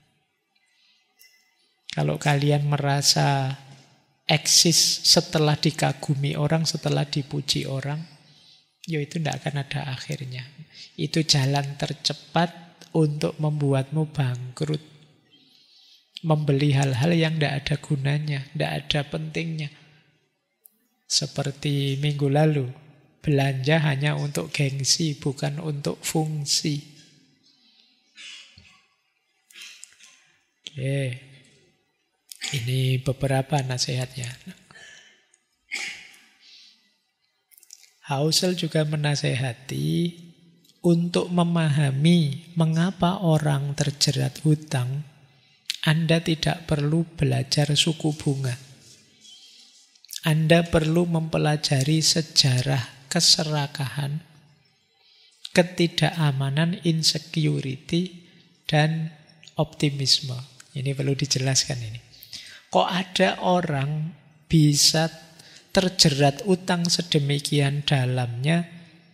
Kalau kalian merasa eksis setelah dikagumi orang, setelah dipuji orang, ya itu tidak akan ada akhirnya. Itu jalan tercepat untuk membuatmu bangkrut. Membeli hal-hal yang tidak ada gunanya, tidak ada pentingnya. Seperti minggu lalu, belanja hanya untuk gengsi, bukan untuk fungsi. Oke, ini beberapa nasihatnya. Housel juga menasehati untuk memahami mengapa orang terjerat hutang, Anda tidak perlu belajar suku bunga. Anda perlu mempelajari sejarah keserakahan, ketidakamanan, insecurity, dan optimisme. Ini perlu dijelaskan ini. Kok ada orang bisa terjerat utang sedemikian dalamnya?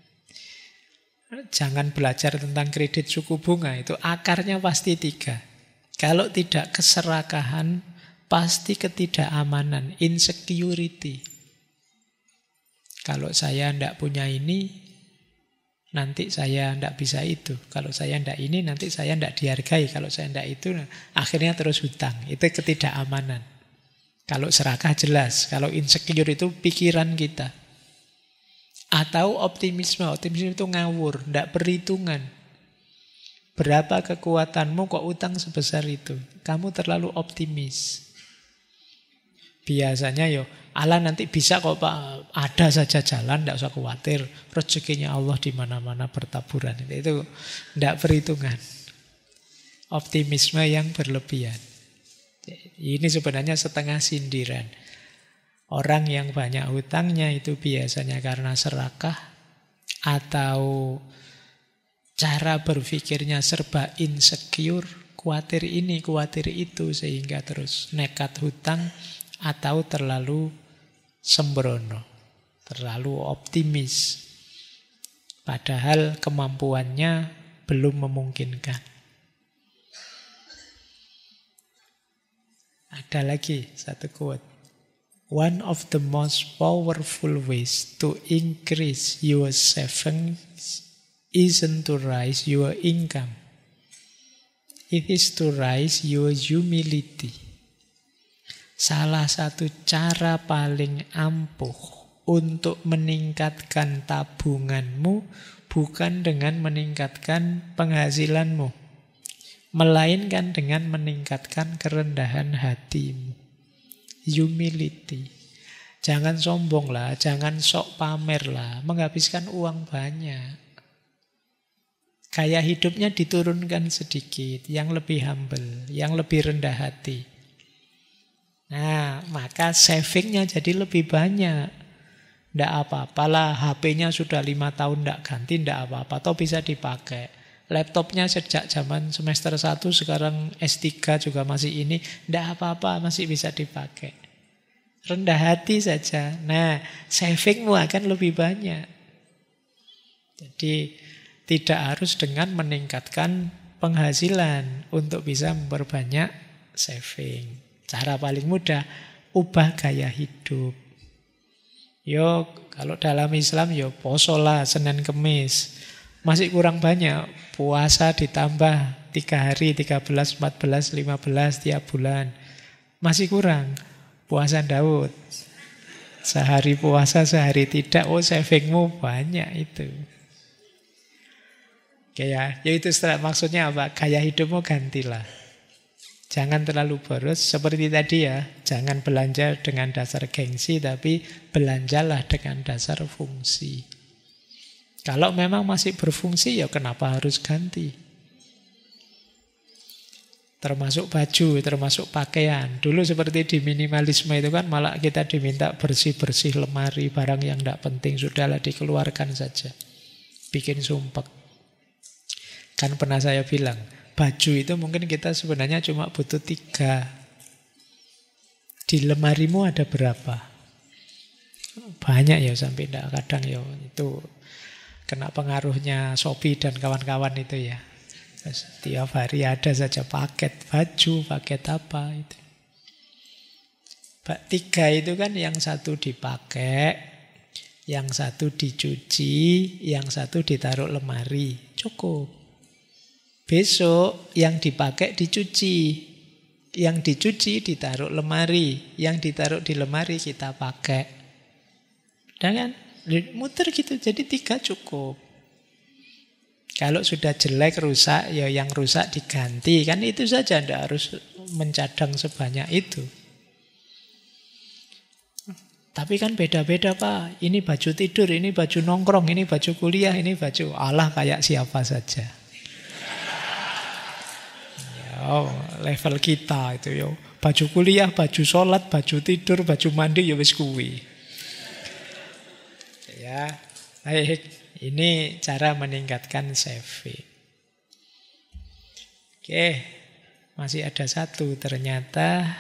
Jangan belajar tentang kredit suku bunga, itu akarnya pasti 3. Kalau tidak keserakahan, pasti ketidakamanan, insecurity. Kalau saya tidak punya ini, nanti saya tidak bisa itu. Kalau saya tidak ini, nanti saya tidak dihargai. Kalau saya tidak itu, akhirnya terus hutang. Itu ketidakamanan. Kalau serakah jelas. Kalau insecure itu pikiran kita. Atau optimisme. Optimisme itu ngawur, tidak perhitungan. Berapa kekuatanmu kok utang sebesar itu? Kamu terlalu optimis. Biasanya Allah nanti bisa kok Pak, ada saja jalan, tidak usah khawatir. Rezekinya Allah di mana-mana bertaburan. Itu tidak perhitungan. Optimisme yang berlebihan. Ini sebenarnya setengah sindiran. Orang yang banyak hutangnya itu biasanya karena serakah atau cara berpikirnya serba insecure, khawatir ini, khawatir itu, sehingga terus nekat hutang atau terlalu sembrono, terlalu optimis. Padahal kemampuannya belum memungkinkan. Ada lagi satu quote. One of the most powerful ways to increase your savings isn't to raise your income. It is to raise your humility. Salah satu cara paling ampuh untuk meningkatkan tabunganmu bukan dengan meningkatkan penghasilanmu, melainkan dengan meningkatkan kerendahan hatimu. Humility. Jangan sombong lah, jangan sok pamer lah, menghabiskan uang banyak. Gaya hidupnya diturunkan sedikit, yang lebih humble, yang lebih rendah hati. Nah, maka savingnya jadi lebih banyak. Tidak apa-apalah, HP-nya sudah 5 tahun tidak ganti, tidak apa-apa, atau bisa dipakai. Laptopnya sejak zaman semester 1, sekarang S3 juga masih ini, tidak apa-apa, masih bisa dipakai. Rendah hati saja. Nah, savingmu akan lebih banyak. Jadi tidak harus dengan meningkatkan penghasilan untuk bisa memperbanyak saving. Cara paling mudah, ubah gaya hidup. Yo, kalau dalam Islam yo posolah Senin Kemis. Masih kurang banyak. Puasa ditambah 3 hari, 13, 14, 15 tiap bulan. Masih kurang. Puasa Daud. Sehari puasa, sehari tidak. Oh, savingmu banyak itu. Oke ya, itu maksudnya apa? Gaya hidupmu gantilah. Jangan terlalu boros, seperti tadi ya. Jangan belanja dengan dasar gengsi, tapi belanjalah dengan dasar fungsi. Kalau memang masih berfungsi, ya kenapa harus ganti? Termasuk baju, termasuk pakaian. Dulu seperti di minimalisme itu kan malah kita diminta bersih-bersih lemari, barang yang tidak penting, sudahlah dikeluarkan saja. Bikin sumpek. Kan pernah saya bilang, baju itu mungkin kita sebenarnya cuma butuh 3. Di lemarimu ada berapa? Banyak ya, sampai tidak kadang ya itu kena pengaruhnya Shopee dan kawan-kawan itu ya. Setiap hari ada saja paket baju, paket apa itu. 3 itu kan yang satu dipakai, yang satu dicuci, yang satu ditaruh lemari. Cukup. Besok yang dipakai dicuci. Yang dicuci ditaruh lemari, yang ditaruh di lemari kita pakai. Dan kan muter gitu, jadi 3 cukup. Kalau sudah jelek, rusak, ya yang rusak diganti. Kan itu saja, tidak harus mencadang sebanyak itu. Tapi kan beda-beda Pak. Ini baju tidur, ini baju nongkrong, ini baju kuliah, ini baju Allah kayak siapa saja. Ya, level kita itu ya. Baju kuliah, baju sholat, baju tidur, baju mandi ya wis kuwi. Ya, baik. Ini cara meningkatkan saving. Oke, masih ada satu ternyata.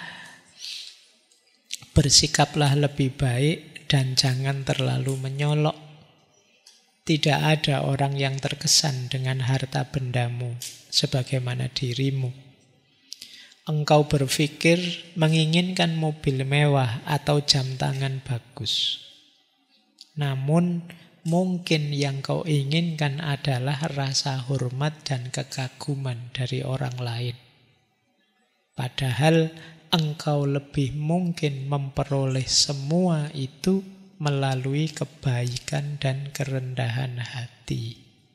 Bersikaplah lebih baik dan jangan terlalu menyolok. Tidak ada orang yang terkesan dengan harta bendamu sebagaimana dirimu. Engkau berpikir menginginkan mobil mewah atau jam tangan bagus. Namun mungkin yang kau inginkan adalah rasa hormat dan kekaguman dari orang lain. Padahal engkau lebih mungkin memperoleh semua itu melalui kebaikan dan kerendahan hati.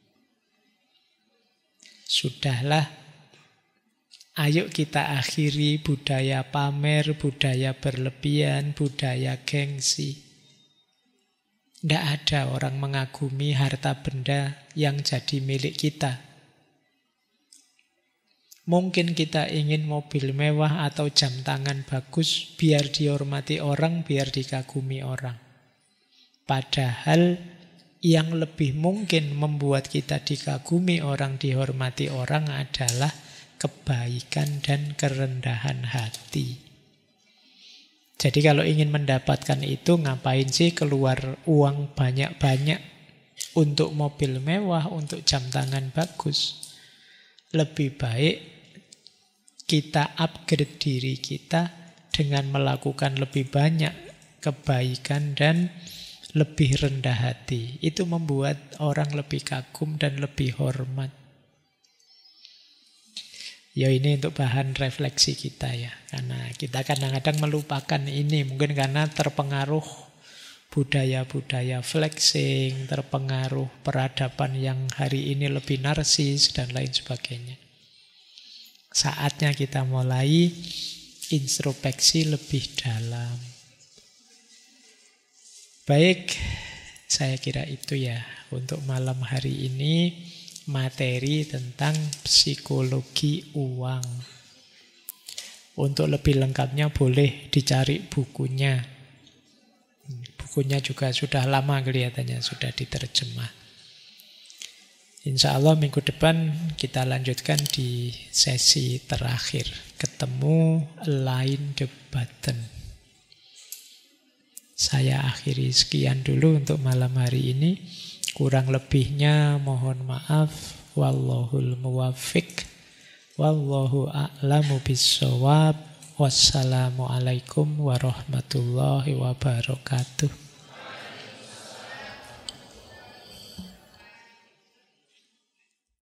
Sudahlah, ayo kita akhiri budaya pamer, budaya berlebihan, budaya gengsi. Tidak ada orang mengagumi harta benda yang jadi milik kita. Mungkin kita ingin mobil mewah atau jam tangan bagus biar dihormati orang, biar dikagumi orang. Padahal yang lebih mungkin membuat kita dikagumi orang, dihormati orang adalah kebaikan dan kerendahan hati. Jadi kalau ingin mendapatkan itu, ngapain sih keluar uang banyak-banyak untuk mobil mewah, untuk jam tangan bagus? Lebih baik kita upgrade diri kita dengan melakukan lebih banyak kebaikan dan lebih rendah hati. Itu membuat orang lebih kagum dan lebih hormat. Ya ini untuk bahan refleksi kita ya. Karena kita kadang-kadang melupakan ini. Mungkin karena terpengaruh budaya-budaya flexing, terpengaruh peradaban yang hari ini lebih narsis dan lain sebagainya. Saatnya kita mulai introspeksi lebih dalam. Baik, saya kira itu ya untuk malam hari ini, materi tentang psikologi uang. Untuk lebih lengkapnya boleh dicari bukunya. Bukunya juga sudah lama kelihatannya, sudah diterjemah. Insya Allah minggu depan kita lanjutkan di sesi terakhir. Ketemu Align the Button. Saya akhiri sekian dulu untuk malam hari ini. Kurang lebihnya mohon maaf. Wallahul muwaffiq. Wallahu a'lamu bissawab. Wassalamualaikum warahmatullahi wabarakatuh.